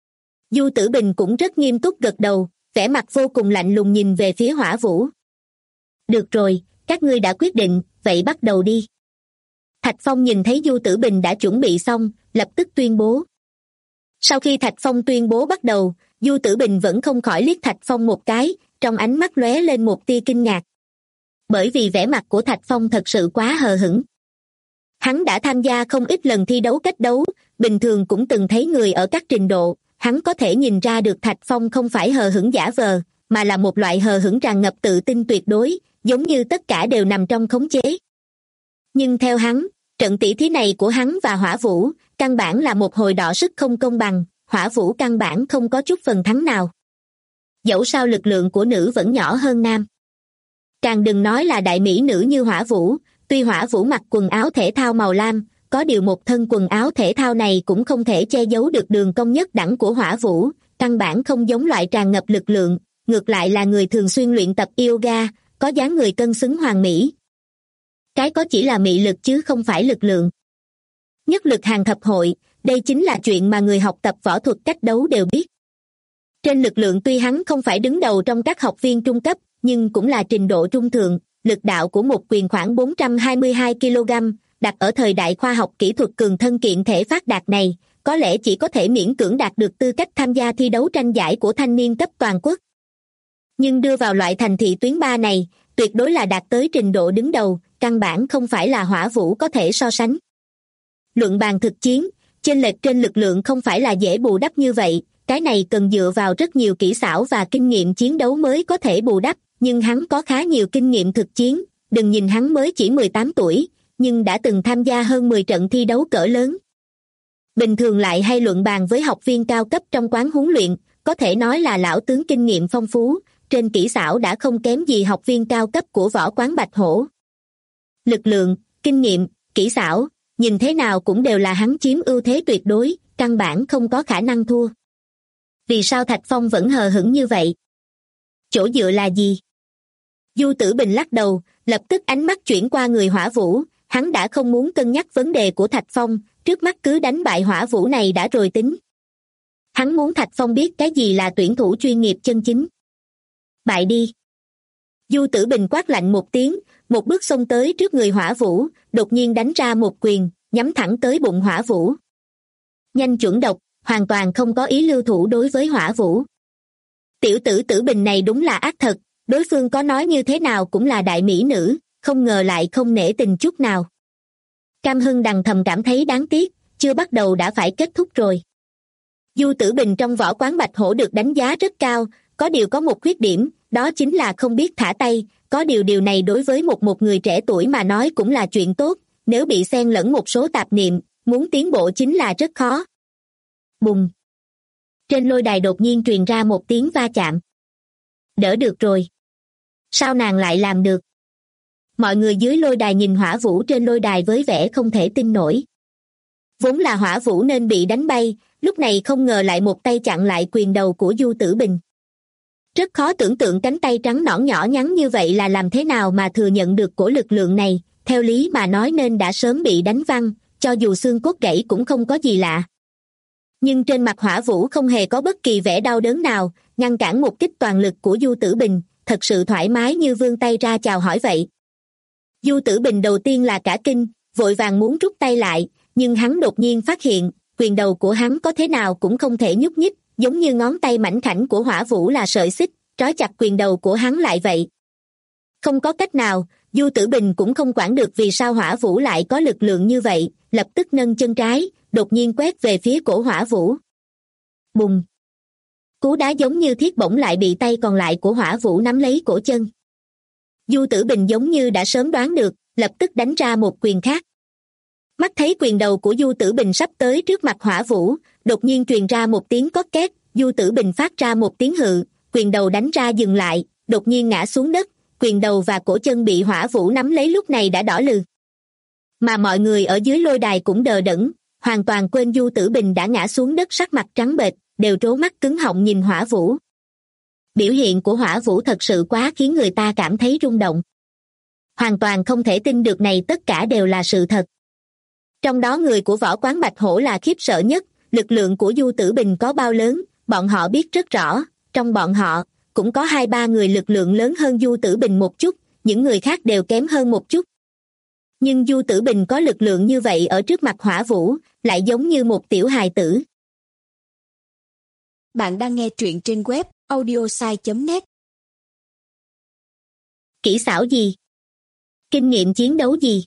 Du Tử Bình cũng rất nghiêm túc gật đầu, vẻ mặt vô cùng lạnh lùng nhìn về phía Hỏa Vũ. Được rồi, các ngươi đã quyết định, vậy bắt đầu đi. Thạch Phong nhìn thấy Du Tử Bình đã chuẩn bị xong, lập tức tuyên bố. Sau khi Thạch Phong tuyên bố bắt đầu, Du Tử Bình vẫn không khỏi liếc Thạch Phong một cái, trong ánh mắt lóe lên một tia kinh ngạc. Bởi vì vẻ mặt của Thạch Phong thật sự quá hờ hững. Hắn đã tham gia không ít lần thi đấu cách đấu, bình thường cũng từng thấy người ở các trình độ, hắn có thể nhìn ra được Thạch Phong không phải hờ hững giả vờ, mà là một loại hờ hững tràn ngập tự tin tuyệt đối, giống như tất cả đều nằm trong khống chế. Nhưng theo hắn, trận tỷ thí này của hắn và Hỏa Vũ, căn bản là một hồi đọ sức không công bằng, Hỏa Vũ căn bản không có chút phần thắng nào. Dẫu sao lực lượng của nữ vẫn nhỏ hơn nam. Càng đừng nói là đại mỹ nữ như Hỏa Vũ, tuy Hỏa Vũ mặc quần áo thể thao màu lam, có điều một thân quần áo thể thao này cũng không thể che giấu được đường cong nhất đẳng của Hỏa Vũ, căn bản không giống loại tràn ngập lực lượng, ngược lại là người thường xuyên luyện tập yoga, có dáng người cân xứng hoàn mỹ. Cái có chỉ là mị lực chứ không phải lực lượng. Nhất lực hàng thập hội, đây chính là chuyện mà người học tập võ thuật cách đấu đều biết. Trên lực lượng tuy hắn không phải đứng đầu trong các học viên trung cấp, nhưng cũng là trình độ trung thượng, lực đạo của một quyền khoảng 422 kg, đặt ở thời đại khoa học kỹ thuật cường thân kiện thể phát đạt này, có lẽ chỉ có thể miễn cưỡng đạt được tư cách tham gia thi đấu tranh giải của thanh niên cấp toàn quốc. Nhưng đưa vào loại thành thị tuyến 3 này, tuyệt đối là đạt tới trình độ đứng đầu, căn bản không phải là Hỏa Vũ có thể so sánh. Luận bàn thực chiến, chênh lệch trên lực lượng không phải là dễ bù đắp như vậy, cái này cần dựa vào rất nhiều kỹ xảo và kinh nghiệm chiến đấu mới có thể bù đắp, nhưng hắn có khá nhiều kinh nghiệm thực chiến, đừng nhìn hắn mới chỉ 18 tuổi, nhưng đã từng tham gia hơn 10 trận thi đấu cỡ lớn. Bình thường lại hay luận bàn với học viên cao cấp trong quán huấn luyện, có thể nói là lão tướng kinh nghiệm phong phú, trên kỹ xảo đã không kém gì học viên cao cấp của võ quán Bạch Hổ. Lực lượng, kinh nghiệm, kỹ xảo, nhìn thế nào cũng đều là hắn chiếm ưu thế tuyệt đối, căn bản không có khả năng thua. Vì sao Thạch Phong vẫn hờ hững như vậy? Chỗ dựa là gì? Du Tử Bình lắc đầu, lập tức ánh mắt chuyển qua người Hỏa Vũ, hắn đã không muốn cân nhắc vấn đề của Thạch Phong, trước mắt cứ đánh bại Hỏa Vũ này đã rồi tính. Hắn muốn Thạch Phong biết cái gì là tuyển thủ chuyên nghiệp chân chính. Bại đi. Du Tử Bình quát lạnh một tiếng, một bước xông tới trước người Hỏa Vũ, đột nhiên đánh ra một quyền, nhắm thẳng tới bụng Hỏa Vũ. Nhanh chuẩn độc, hoàn toàn không có ý lưu thủ đối với Hỏa Vũ. Tiểu tử Tử Bình này đúng là ác thật, đối phương có nói như thế nào cũng là đại mỹ nữ, không ngờ lại không nể tình chút nào. Cam Hưng Đằng thầm cảm thấy đáng tiếc, chưa bắt đầu đã phải kết thúc rồi. Du Tử Bình trong võ quán Bạch Hổ được đánh giá rất cao, có điều có một khuyết điểm, đó chính là không biết thả tay, có điều này đối với một người trẻ tuổi mà nói cũng là chuyện tốt, nếu bị xen lẫn một số tạp niệm, muốn tiến bộ chính là rất khó. Bùng! Trên lôi đài đột nhiên truyền ra một tiếng va chạm. Đỡ được rồi. Sao nàng lại làm được? Mọi người dưới lôi đài nhìn Hỏa Vũ trên lôi đài với vẻ không thể tin nổi. Vốn là Hỏa Vũ nên bị đánh bay, lúc này không ngờ lại một tay chặn lại quyền đầu của Du Tử Bình. Rất khó tưởng tượng cánh tay trắng nõn nhỏ nhắn như vậy là làm thế nào mà thừa nhận được cổ lực lượng này, theo lý mà nói nên đã sớm bị đánh văng, cho dù xương cốt gãy cũng không có gì lạ. Nhưng trên mặt Hỏa Vũ không hề có bất kỳ vẻ đau đớn nào, ngăn cản một kích toàn lực của Du Tử Bình, thật sự thoải mái như vươn tay ra chào hỏi vậy. Du Tử Bình đầu tiên là cả kinh, vội vàng muốn rút tay lại, nhưng hắn đột nhiên phát hiện, quyền đầu của hắn có thế nào cũng không thể nhúc nhích, giống như ngón tay mảnh khảnh của Hỏa Vũ là sợi xích, trói chặt quyền đầu của hắn lại vậy. Không có cách nào, Du Tử Bình cũng không quản được vì sao Hỏa Vũ lại có lực lượng như vậy, lập tức nâng chân trái, đột nhiên quét về phía cổ Hỏa Vũ. Bùng! Cú đá giống như thiết bổng lại bị tay còn lại của Hỏa Vũ nắm lấy cổ chân. Du Tử Bình giống như đã sớm đoán được, lập tức đánh ra một quyền khác. Mắt thấy quyền đầu của Du Tử Bình sắp tới trước mặt Hỏa Vũ, đột nhiên truyền ra một tiếng cót két, Du Tử Bình phát ra một tiếng hự, quyền đầu đánh ra dừng lại, đột nhiên ngã xuống đất, quyền đầu và cổ chân bị Hỏa Vũ nắm lấy lúc này đã đỏ lừ. Mà mọi người ở dưới lôi đài cũng đờ đẫn, hoàn toàn quên Du Tử Bình đã ngã xuống đất sắc mặt trắng bệch, đều trố mắt cứng họng nhìn Hỏa Vũ. Biểu hiện của Hỏa Vũ thật sự quá khiến người ta cảm thấy rung động. Hoàn toàn không thể tin được này tất cả đều là sự thật. Trong đó người của Võ Quán Bạch Hổ là khiếp sợ nhất, lực lượng của Du Tử Bình có bao lớn, bọn họ biết rất rõ, trong bọn họ, cũng có 2-3 người lực lượng lớn hơn Du Tử Bình một chút, những người khác đều kém hơn một chút. Nhưng Du Tử Bình có lực lượng như vậy ở trước mặt Hỏa Vũ, lại giống như một tiểu hài tử. Bạn đang nghe truyện trên web audiosai.net. Kỹ xảo gì? Kinh nghiệm chiến đấu gì?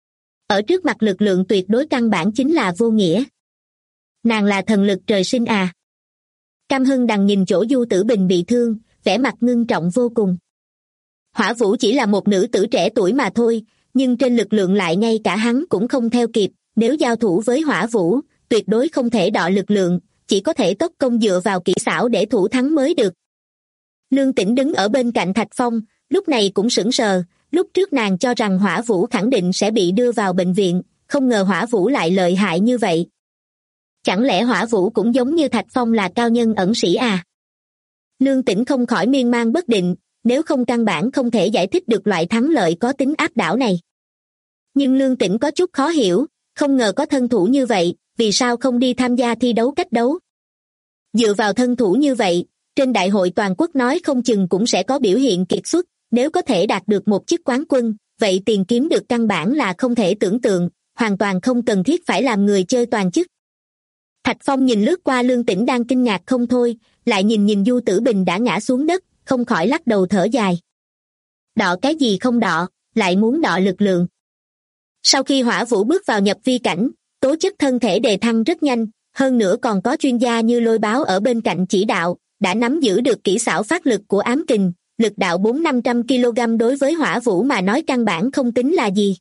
Ở trước mặt lực lượng tuyệt đối căn bản chính là vô nghĩa. Nàng là thần lực trời sinh à? Cam Hưng Đằng nhìn chỗ Du Tử Bình bị thương, vẻ mặt ngưng trọng vô cùng. Hỏa Vũ chỉ là một nữ tử trẻ tuổi mà thôi, nhưng trên lực lượng lại ngay cả hắn cũng không theo kịp, nếu giao thủ với Hỏa Vũ, tuyệt đối không thể đọ lực lượng, chỉ có thể tốc công dựa vào kỹ xảo để thủ thắng mới được. Lương Tĩnh đứng ở bên cạnh Thạch Phong, lúc này cũng sững sờ, lúc trước nàng cho rằng Hỏa Vũ khẳng định sẽ bị đưa vào bệnh viện, không ngờ Hỏa Vũ lại lợi hại như vậy. Chẳng lẽ Hỏa Vũ cũng giống như Thạch Phong là cao nhân ẩn sĩ à? Lương Tĩnh không khỏi miên man bất định, nếu không căn bản không thể giải thích được loại thắng lợi có tính áp đảo này. Nhưng Lương Tĩnh có chút khó hiểu, không ngờ có thân thủ như vậy, vì sao không đi tham gia thi đấu cách đấu? Dựa vào thân thủ như vậy, trên đại hội toàn quốc nói không chừng cũng sẽ có biểu hiện kiệt xuất, nếu có thể đạt được một chức quán quân, vậy tiền kiếm được căn bản là không thể tưởng tượng, hoàn toàn không cần thiết phải làm người chơi toàn chức. Thạch Phong nhìn lướt qua Lương Tĩnh đang kinh ngạc không thôi, lại nhìn Du Tử Bình đã ngã xuống đất, không khỏi lắc đầu thở dài. Đọ cái gì không đọ, lại muốn đọ lực lượng. Sau khi Hỏa Vũ bước vào nhập vi cảnh, tố chất thân thể đề thăng rất nhanh, hơn nữa còn có chuyên gia như Lôi Báo ở bên cạnh chỉ đạo, đã nắm giữ được kỹ xảo phát lực của ám kình, lực đạo 400-500 kg đối với Hỏa Vũ mà nói căn bản không tính là gì.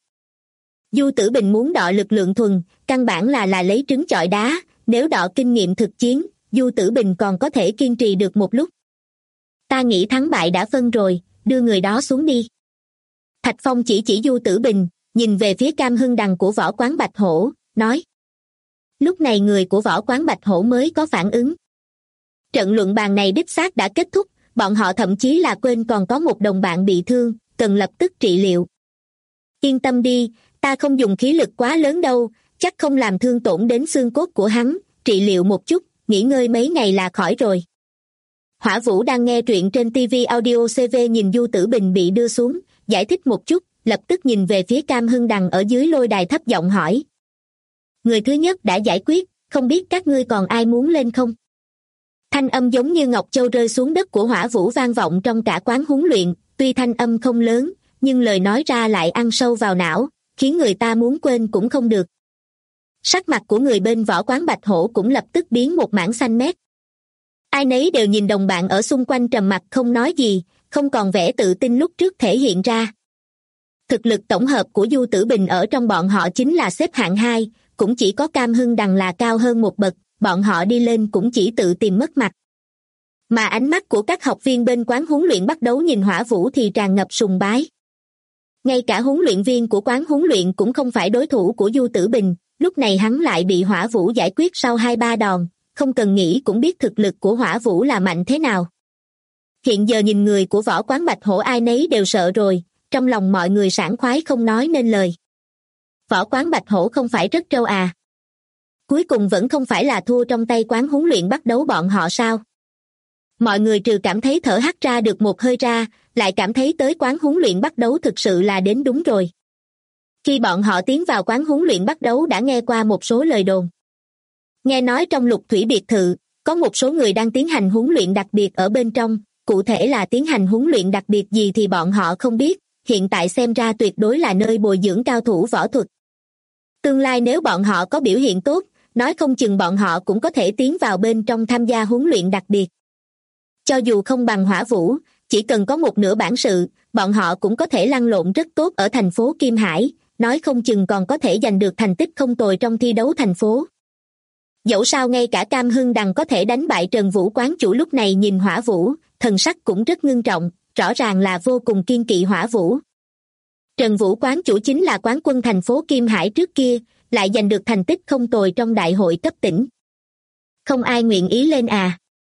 Du Tử Bình muốn đọ lực lượng thuần, căn bản là lấy trứng chọi đá, nếu đọ kinh nghiệm thực chiến, Du Tử Bình còn có thể kiên trì được một lúc. Ta nghĩ thắng bại đã phân rồi, đưa người đó xuống đi. Thạch Phong chỉ Du Tử Bình, nhìn về phía Cam Hưng Đằng của Võ Quán Bạch Hổ, nói. Lúc này người của Võ Quán Bạch Hổ mới có phản ứng. Trận luận bàn này đích xác đã kết thúc, bọn họ thậm chí là quên còn có một đồng bạn bị thương, cần lập tức trị liệu. Yên tâm đi, ta không dùng khí lực quá lớn đâu, chắc không làm thương tổn đến xương cốt của hắn, trị liệu một chút, nghỉ ngơi mấy ngày là khỏi rồi. Hỏa Vũ đang nghe truyện trên TV Audio CV nhìn Du Tử Bình bị đưa xuống, giải thích một chút, lập tức nhìn về phía Cam Hưng Đằng ở dưới lôi đài thấp giọng hỏi. Người thứ nhất đã giải quyết, không biết các ngươi còn ai muốn lên không? Thanh âm giống như ngọc châu rơi xuống đất của Hỏa Vũ vang vọng trong cả quán huấn luyện, tuy thanh âm không lớn, nhưng lời nói ra lại ăn sâu vào não, khiến người ta muốn quên cũng không được. Sắc mặt của người bên Võ Quán Bạch Hổ cũng lập tức biến một mảng xanh mét. Ai nấy đều nhìn đồng bạn ở xung quanh trầm mặc không nói gì, không còn vẻ tự tin lúc trước thể hiện ra. Thực lực tổng hợp của Du Tử Bình ở trong bọn họ chính là xếp hạng 2, cũng chỉ có Cam Hưng Đằng là cao hơn một bậc, bọn họ đi lên cũng chỉ tự tìm mất mặt. Mà ánh mắt của các học viên bên quán huấn luyện bắt đầu nhìn Hỏa Vũ thì tràn ngập sùng bái. Ngay cả huấn luyện viên của quán huấn luyện cũng không phải đối thủ của Du Tử Bình, lúc này hắn lại bị Hỏa Vũ giải quyết sau 2-3 đòn, không cần nghĩ cũng biết thực lực của Hỏa Vũ là mạnh thế nào. Hiện giờ nhìn người của võ quán Bạch Hổ ai nấy đều sợ rồi, trong lòng mọi người sảng khoái không nói nên lời. Võ quán Bạch Hổ không phải rất trâu à? Cuối cùng vẫn không phải là thua trong tay quán huấn luyện bắt đấu bọn họ sao? Mọi người trừ cảm thấy thở hắt ra được một hơi ra, lại cảm thấy tới quán huấn luyện bắt đấu thực sự là đến đúng rồi. Khi bọn họ tiến vào quán huấn luyện bắt đấu đã nghe qua một số lời đồn. Nghe nói trong Lục Thủy biệt thự, có một số người đang tiến hành huấn luyện đặc biệt ở bên trong, cụ thể là tiến hành huấn luyện đặc biệt gì thì bọn họ không biết, hiện tại xem ra tuyệt đối là nơi bồi dưỡng cao thủ võ thuật. Tương lai nếu bọn họ có biểu hiện tốt, nói không chừng bọn họ cũng có thể tiến vào bên trong tham gia huấn luyện đặc biệt. Cho dù không bằng Hỏa Vũ, chỉ cần có một nửa bản sự, bọn họ cũng có thể lăn lộn rất tốt ở thành phố Kim Hải, nói không chừng còn có thể giành được thành tích không tồi trong thi đấu thành phố. Dẫu sao ngay cả Cam Hưng Đằng có thể đánh bại Trần Vũ quán chủ lúc này nhìn Hỏa Vũ, thần sắc cũng rất ngưng trọng, rõ ràng là vô cùng kiên kỵ Hỏa Vũ. Trần Vũ quán chủ chính là quán quân thành phố Kim Hải trước kia, lại giành được thành tích không tồi trong đại hội cấp tỉnh. Không ai nguyện ý lên à?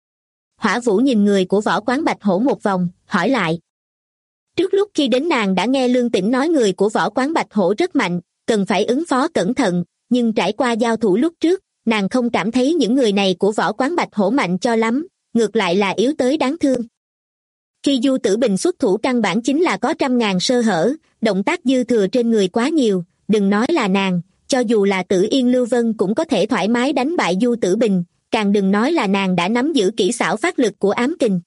Hỏa Vũ nhìn người của võ quán Bạch Hổ một vòng, hỏi lại. Trước lúc khi đến nàng đã nghe Lương Tĩnh nói người của võ quán Bạch Hổ rất mạnh, cần phải ứng phó cẩn thận, nhưng trải qua giao thủ lúc trước, nàng không cảm thấy những người này của võ quán Bạch Hổ mạnh cho lắm, ngược lại là yếu tới đáng thương. Khi Du Tử Bình xuất thủ căn bản chính là có 100.000 sơ hở, động tác dư thừa trên người quá nhiều, đừng nói là nàng, cho dù là Tử Yên Lưu Vân cũng có thể thoải mái đánh bại Du Tử Bình, càng đừng nói là nàng đã nắm giữ kỹ xảo phát lực của ám kình.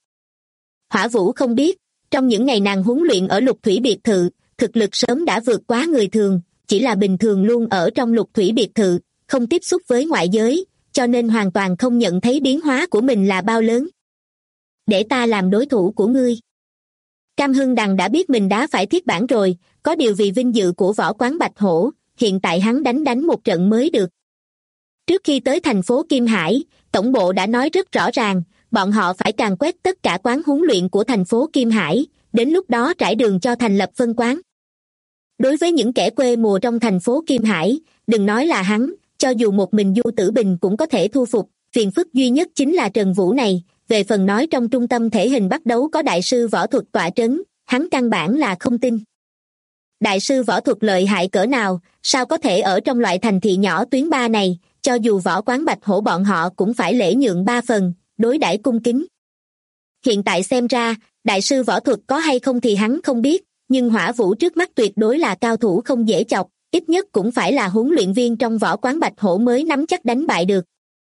Hỏa Vũ không biết, trong những ngày nàng huấn luyện ở Lục Thủy biệt thự, thực lực sớm đã vượt quá người thường, chỉ là bình thường luôn ở trong Lục Thủy biệt thự, không tiếp xúc với ngoại giới, cho nên hoàn toàn không nhận thấy biến hóa của mình là bao lớn. Để ta làm đối thủ của ngươi. Cam Hưng Đằng đã biết mình đã phải thiết bản rồi, có điều vì vinh dự của võ quán Bạch Hổ, hiện tại hắn đánh một trận mới được. Trước khi tới thành phố Kim Hải, tổng bộ đã nói rất rõ ràng, bọn họ phải càn quét tất cả quán huấn luyện của thành phố Kim Hải, đến lúc đó trải đường cho thành lập phân quán. Đối với những kẻ quê mùa trong thành phố Kim Hải, đừng nói là hắn, cho dù một mình Du Tử Bình cũng có thể thu phục, phiền phức duy nhất chính là Trần Vũ này, về phần nói trong trung tâm thể hình bắt đấu có đại sư võ thuật tọa trấn, hắn căn bản là không tin. Đại sư võ thuật lợi hại cỡ nào, sao có thể ở trong loại thành thị nhỏ tuyến 3 này, cho dù võ quán Bạch Hổ bọn họ cũng phải lễ nhượng 3 phần, đối đãi cung kính. Hiện tại xem ra, đại sư võ thuật có hay không thì hắn không biết, nhưng Hỏa Vũ trước mắt tuyệt đối là cao thủ không dễ chọc, ít nhất cũng phải là huấn luyện viên trong võ quán Bạch Hổ mới nắm chắc đánh bại được.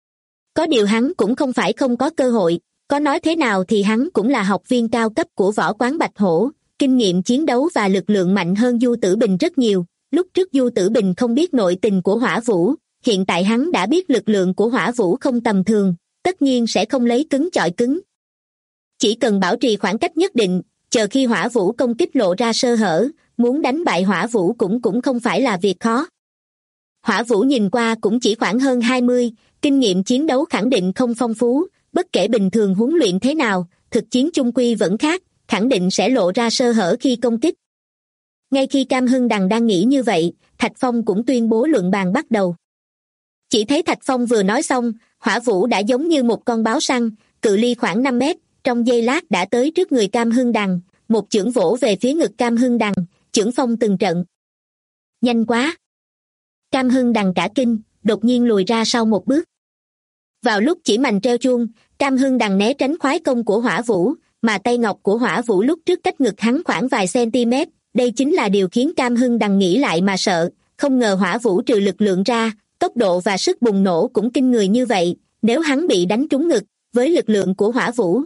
Có điều hắn cũng không phải không có cơ hội, có nói thế nào thì hắn cũng là học viên cao cấp của võ quán Bạch Hổ, kinh nghiệm chiến đấu và lực lượng mạnh hơn Du Tử Bình rất nhiều. Lúc trước Du Tử Bình không biết nội tình của Hỏa Vũ, hiện tại hắn đã biết lực lượng của Hỏa Vũ không tầm thường, tất nhiên sẽ không lấy cứng chọi cứng. Chỉ cần bảo trì khoảng cách nhất định, chờ khi Hỏa Vũ công kích lộ ra sơ hở, muốn đánh bại Hỏa Vũ cũng không phải là việc khó. Hỏa Vũ nhìn qua cũng chỉ khoảng hơn 20, kinh nghiệm chiến đấu khẳng định không phong phú, bất kể bình thường huấn luyện thế nào, thực chiến chung quy vẫn khác, khẳng định sẽ lộ ra sơ hở khi công kích. Ngay khi Cam Hưng Đằng đang nghĩ như vậy, Thạch Phong cũng tuyên bố luận bàn bắt đầu. Chỉ thấy Thạch Phong vừa nói xong, Hỏa Vũ đã giống như một con báo săn, cự ly khoảng 5 mét, trong giây lát đã tới trước người Cam Hưng Đằng, một chưởng vỗ về phía ngực Cam Hưng Đằng, chưởng phong từng trận. Nhanh quá! Cam Hưng Đằng cả kinh, đột nhiên lùi ra sau một bước. Vào lúc chỉ mành treo chuông, Cam Hưng Đằng né tránh khoái công của Hỏa Vũ, mà tay ngọc của Hỏa Vũ lúc trước cách ngực hắn khoảng vài cm, đây chính là điều khiến Cam Hưng Đằng nghĩ lại mà sợ, không ngờ Hỏa Vũ trừ lực lượng ra, tốc độ và sức bùng nổ cũng kinh người như vậy, nếu hắn bị đánh trúng ngực, với lực lượng của Hỏa Vũ.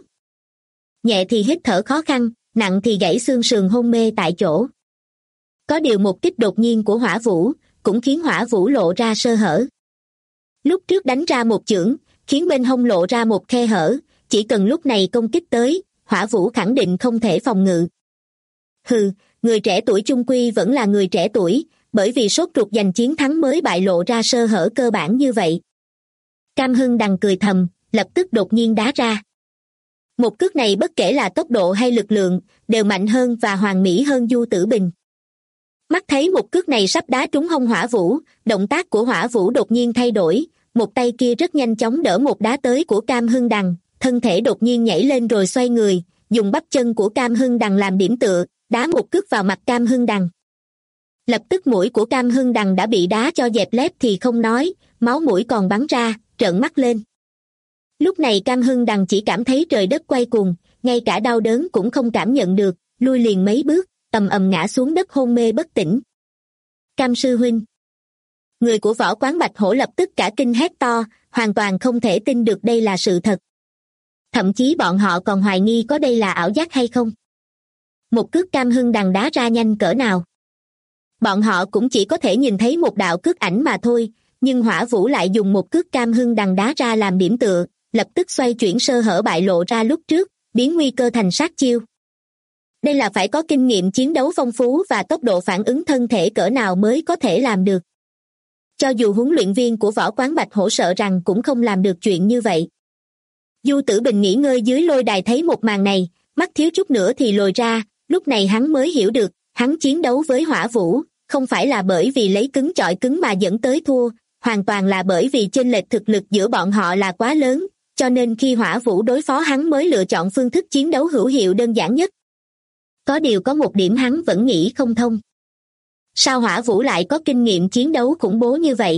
Nhẹ thì hít thở khó khăn, nặng thì gãy xương sườn hôn mê tại chỗ. Có điều một kích đột nhiên của Hỏa Vũ, cũng khiến Hỏa Vũ lộ ra sơ hở. Lúc trước đánh ra một chưởng, khiến bên hông lộ ra một khe hở, chỉ cần lúc này công kích tới, Hỏa Vũ khẳng định không thể phòng ngự. Hừ, người trẻ tuổi chung quy vẫn là người trẻ tuổi, bởi vì sốt ruột giành chiến thắng mới bại lộ ra sơ hở cơ bản như vậy. Cam Hưng Đằng cười thầm, lập tức đột nhiên đá ra. Một cước này bất kể là tốc độ hay lực lượng, đều mạnh hơn và hoàn mỹ hơn Du Tử Bình. Mắt thấy một cước này sắp đá trúng hông Hỏa Vũ, động tác của Hỏa Vũ đột nhiên thay đổi, một tay kia rất nhanh chóng đỡ một đá tới của Cam Hưng Đằng, thân thể đột nhiên nhảy lên rồi xoay người, dùng bắp chân của Cam Hưng Đằng làm điểm tựa, đá một cước vào mặt Cam Hưng Đằng. Lập tức mũi của Cam Hưng Đằng đã bị đá cho dẹp lép thì không nói, máu mũi còn bắn ra, trợn mắt lên. Lúc này Cam Hưng Đằng chỉ cảm thấy trời đất quay cuồng, ngay cả đau đớn cũng không cảm nhận được, lui liền mấy bước, ầm ầm ngã xuống đất hôn mê bất tỉnh. Cam sư huynh. Người của Võ Quán Bạch Hổ lập tức cả kinh hét to, hoàn toàn không thể tin được đây là sự thật. Thậm chí bọn họ còn hoài nghi có đây là ảo giác hay không. Một cước Cam Hưng Đằng đá ra nhanh cỡ nào. Bọn họ cũng chỉ có thể nhìn thấy một đạo cước ảnh mà thôi, nhưng Hỏa Vũ lại dùng một cước Cam Hưng Đằng đá ra làm điểm tựa, lập tức xoay chuyển sơ hở bại lộ ra lúc trước, biến nguy cơ thành sát chiêu. Đây là phải có kinh nghiệm chiến đấu phong phú và tốc độ phản ứng thân thể cỡ nào mới có thể làm được. Cho dù huấn luyện viên của Võ Quán Bạch Hổ sợ rằng cũng không làm được chuyện như vậy. Du Tử Bình nghỉ ngơi dưới lôi đài thấy một màn này, mắt thiếu chút nữa thì lồi ra, lúc này hắn mới hiểu được, hắn chiến đấu với Hỏa Vũ, không phải là bởi vì lấy cứng chọi cứng mà dẫn tới thua, hoàn toàn là bởi vì chênh lệch thực lực giữa bọn họ là quá lớn, cho nên khi Hỏa Vũ đối phó hắn mới lựa chọn phương thức chiến đấu hữu hiệu đơn giản nhất. Có điều có một điểm hắn vẫn nghĩ không thông. Sao Hỏa Vũ lại có kinh nghiệm chiến đấu khủng bố như vậy?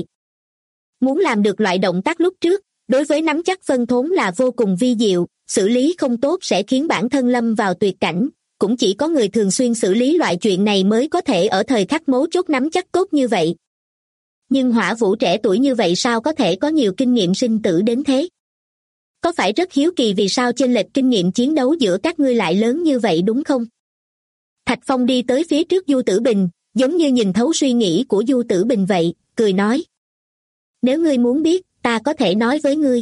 Muốn làm được loại động tác lúc trước, đối với nắm chắc phân thốn là vô cùng vi diệu, xử lý không tốt sẽ khiến bản thân lâm vào tuyệt cảnh, cũng chỉ có người thường xuyên xử lý loại chuyện này mới có thể ở thời khắc mấu chốt nắm chắc tốt như vậy. Nhưng Hỏa Vũ trẻ tuổi như vậy sao có thể có nhiều kinh nghiệm sinh tử đến thế? Có phải rất hiếu kỳ vì sao chênh lệch kinh nghiệm chiến đấu giữa các ngươi lại lớn như vậy đúng không? Thạch Phong đi tới phía trước Du Tử Bình, giống như nhìn thấu suy nghĩ của Du Tử Bình vậy, cười nói. Nếu ngươi muốn biết, ta có thể nói với ngươi.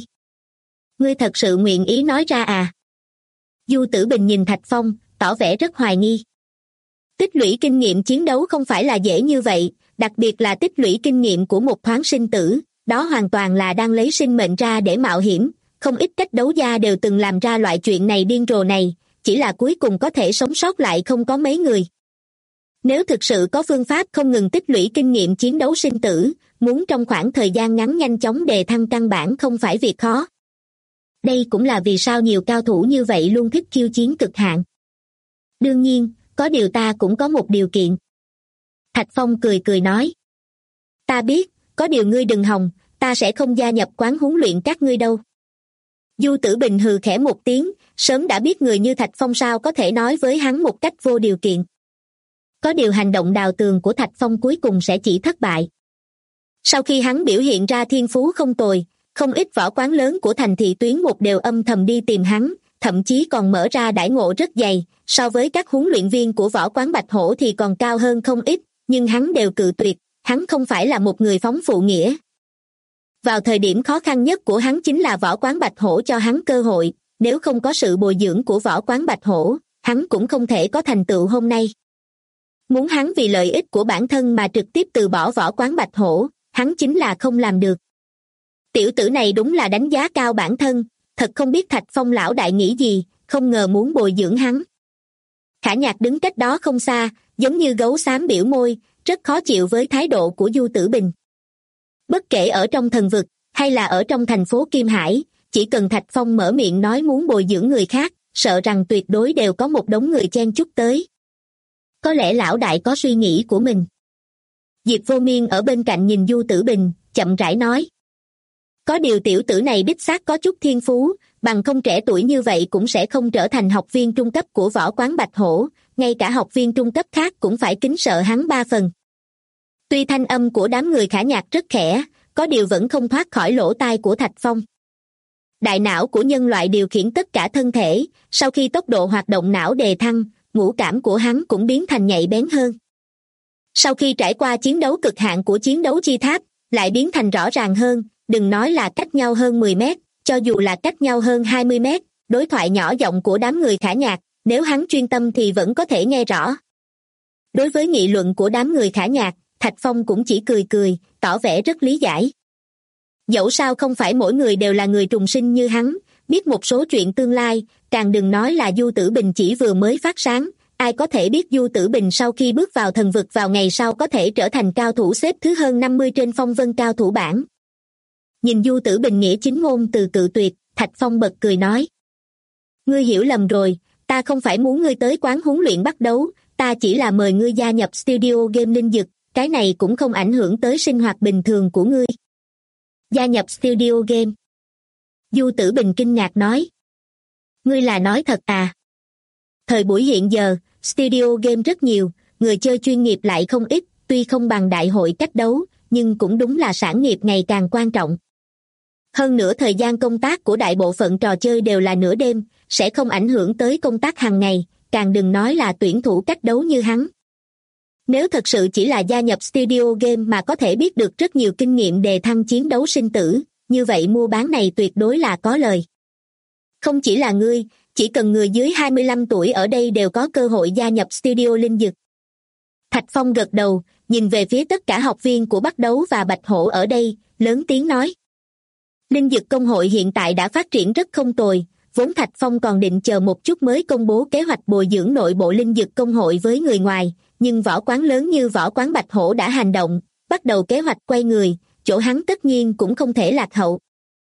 Ngươi thật sự nguyện ý nói ra à? Du Tử Bình nhìn Thạch Phong, tỏ vẻ rất hoài nghi. Tích lũy kinh nghiệm chiến đấu không phải là dễ như vậy, đặc biệt là tích lũy kinh nghiệm của một thoáng sinh tử, đó hoàn toàn là đang lấy sinh mệnh ra để mạo hiểm, không ít cách đấu gia đều từng làm ra loại chuyện này điên rồ này, chỉ là cuối cùng có thể sống sót lại không có mấy người. Nếu thực sự có phương pháp không ngừng tích lũy kinh nghiệm chiến đấu sinh tử, muốn trong khoảng thời gian ngắn nhanh chóng đề thăng căn bản không phải việc khó. Đây cũng là vì sao nhiều cao thủ như vậy luôn thích khiêu chiến cực hạn. Đương nhiên, có điều ta cũng có một điều kiện. Thạch Phong cười cười nói. Ta biết, có điều ngươi đừng hòng, ta sẽ không gia nhập quán huấn luyện các ngươi đâu. Du Tử Bình hừ khẽ một tiếng, sớm đã biết người như Thạch Phong sao có thể nói với hắn một cách vô điều kiện. Có điều hành động đào tường của Thạch Phong cuối cùng sẽ chỉ thất bại. Sau khi hắn biểu hiện ra thiên phú không tồi, không ít võ quán lớn của thành thị tuyến một đều âm thầm đi tìm hắn, thậm chí còn mở ra đãi ngộ rất dày, so với các huấn luyện viên của Võ Quán Bạch Hổ thì còn cao hơn không ít, nhưng hắn đều cự tuyệt, hắn không phải là một người phóng phụ nghĩa. Vào thời điểm khó khăn nhất của hắn chính là Võ Quán Bạch Hổ cho hắn cơ hội, nếu không có sự bồi dưỡng của Võ Quán Bạch Hổ, hắn cũng không thể có thành tựu hôm nay. Muốn hắn vì lợi ích của bản thân mà trực tiếp từ bỏ Võ Quán Bạch Hổ, hắn chính là không làm được. Tiểu tử này đúng là đánh giá cao bản thân, thật không biết Thạch Phong lão đại nghĩ gì, không ngờ muốn bồi dưỡng hắn. Khả Nhạc đứng cách đó không xa, giống như gấu xám biểu môi, rất khó chịu với thái độ của Du Tử Bình. Bất kể ở trong thần vực, hay là ở trong thành phố Kim Hải, chỉ cần Thạch Phong mở miệng nói muốn bồi dưỡng người khác, sợ rằng tuyệt đối đều có một đống người chen chúc tới. Có lẽ lão đại có suy nghĩ của mình. Diệp Vô Miên ở bên cạnh nhìn Du Tử Bình, chậm rãi nói. Có điều tiểu tử này đích xác có chút thiên phú, bằng không trẻ tuổi như vậy cũng sẽ không trở thành học viên trung cấp của Võ Quán Bạch Hổ, ngay cả học viên trung cấp khác cũng phải kính sợ hắn 3 phần. Tuy thanh âm của đám người Khả Nhạc rất khẽ, có điều vẫn không thoát khỏi lỗ tai của Thạch Phong. Đại não của nhân loại điều khiển tất cả thân thể, sau khi tốc độ hoạt động não đề thăng, ngũ cảm của hắn cũng biến thành nhạy bén hơn. Sau khi trải qua chiến đấu cực hạn của chiến đấu chi tháp, lại biến thành rõ ràng hơn, đừng nói là cách nhau hơn 10 mét, cho dù là cách nhau hơn 20 mét, đối thoại nhỏ giọng của đám người Khả Nhạc, nếu hắn chuyên tâm thì vẫn có thể nghe rõ. Đối với nghị luận của đám người Khả Nhạc, Thạch Phong cũng chỉ cười cười, tỏ vẻ rất lý giải. Dẫu sao không phải mỗi người đều là người trùng sinh như hắn, biết một số chuyện tương lai, càng đừng nói là Du Tử Bình chỉ vừa mới phát sáng. Ai có thể biết Du Tử Bình sau khi bước vào thần vực vào ngày sau có thể trở thành cao thủ xếp thứ hơn 50 trên phong vân cao thủ bảng. Nhìn Du Tử Bình nghĩa chính ngôn từ cự tuyệt, Thạch Phong bật cười nói. Ngươi hiểu lầm rồi, ta không phải muốn ngươi tới quán huấn luyện bắt đấu, ta chỉ là mời ngươi gia nhập studio game linh dực, cái này cũng không ảnh hưởng tới sinh hoạt bình thường của ngươi. Gia nhập studio game. Du Tử Bình kinh ngạc nói. Ngươi là nói thật à? Thời buổi hiện giờ, studio game rất nhiều, người chơi chuyên nghiệp lại không ít, tuy không bằng đại hội cách đấu, nhưng cũng đúng là sản nghiệp ngày càng quan trọng. Hơn nữa thời gian công tác của đại bộ phận trò chơi đều là nửa đêm, sẽ không ảnh hưởng tới công tác hàng ngày, càng đừng nói là tuyển thủ cách đấu như hắn. Nếu thật sự chỉ là gia nhập studio game mà có thể biết được rất nhiều kinh nghiệm đề thăng chiến đấu sinh tử, như vậy mua bán này tuyệt đối là có lời. Không chỉ là ngươi, chỉ cần người dưới 25 tuổi ở đây đều có cơ hội gia nhập studio linh dực. Thạch Phong gật đầu, nhìn về phía tất cả học viên của Bắc Đấu và Bạch Hổ ở đây, lớn tiếng nói. Linh dực công hội hiện tại đã phát triển rất không tồi, vốn Thạch Phong còn định chờ một chút mới công bố kế hoạch bồi dưỡng nội bộ linh dực công hội với người ngoài, nhưng võ quán lớn như võ quán Bạch Hổ đã hành động, bắt đầu kế hoạch quay người, chỗ hắn tất nhiên cũng không thể lạc hậu.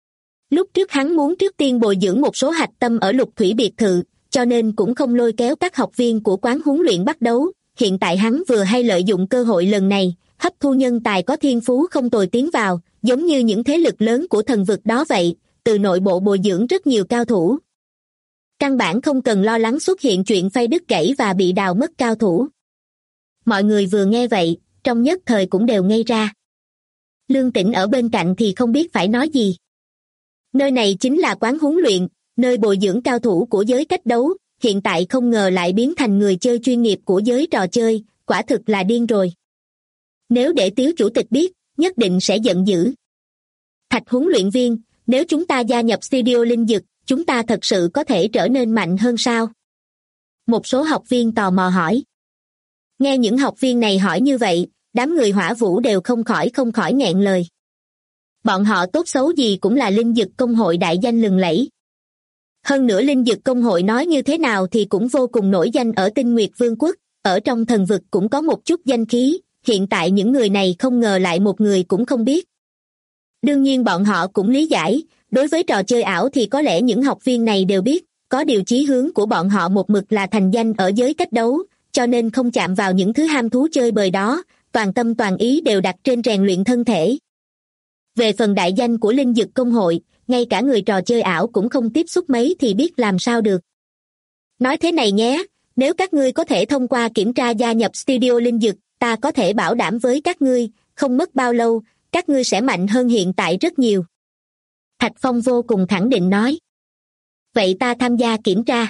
Lúc trước hắn muốn trước tiên bồi dưỡng một số hạch tâm ở Lục Thủy biệt thự, cho nên cũng không lôi kéo các học viên của quán huấn luyện Bắt Đấu. Hiện tại hắn vừa hay lợi dụng cơ hội lần này, hấp thu nhân tài có thiên phú không tồi tiến vào, giống như những thế lực lớn của thần vực đó vậy, từ nội bộ bồi dưỡng rất nhiều cao thủ. Căn bản không cần lo lắng xuất hiện chuyện phay đứt gãy và bị đào mất cao thủ. Mọi người vừa nghe vậy, trong nhất thời cũng đều ngây ra. Lương Tĩnh ở bên cạnh thì không biết phải nói gì. Nơi này chính là quán huấn luyện, nơi bồi dưỡng cao thủ của giới cách đấu, hiện tại không ngờ lại biến thành người chơi chuyên nghiệp của giới trò chơi, quả thực là điên rồi. Nếu để Tiếu chủ tịch biết, nhất định sẽ giận dữ. Thạch huấn luyện viên, nếu chúng ta gia nhập studio linh dực, chúng ta thật sự có thể trở nên mạnh hơn sao? Một số học viên tò mò hỏi. Nghe những học viên này hỏi như vậy, đám người Hỏa Vũ đều không khỏi nghẹn lời. Bọn họ tốt xấu gì cũng là linh dực công hội đại danh lừng lẫy. Hơn nữa linh dực công hội nói như thế nào thì cũng vô cùng nổi danh ở Tinh Nguyệt Vương quốc, ở trong thần vực cũng có một chút danh khí, hiện tại những người này không ngờ lại một người cũng không biết. Đương nhiên bọn họ cũng lý giải, đối với trò chơi ảo thì có lẽ những học viên này đều biết, có điều chí hướng của bọn họ một mực là thành danh ở giới cách đấu, cho nên không chạm vào những thứ ham thú chơi bời đó, toàn tâm toàn ý đều đặt trên rèn luyện thân thể. Về phần đại danh của linh dực công hội, ngay cả người trò chơi ảo cũng không tiếp xúc mấy thì biết làm sao được. Nói thế này nhé, nếu các ngươi có thể thông qua kiểm tra gia nhập studio linh dực, ta có thể bảo đảm với các ngươi, không mất bao lâu, các ngươi sẽ mạnh hơn hiện tại rất nhiều. Thạch Phong vô cùng khẳng định nói. Vậy ta tham gia kiểm tra.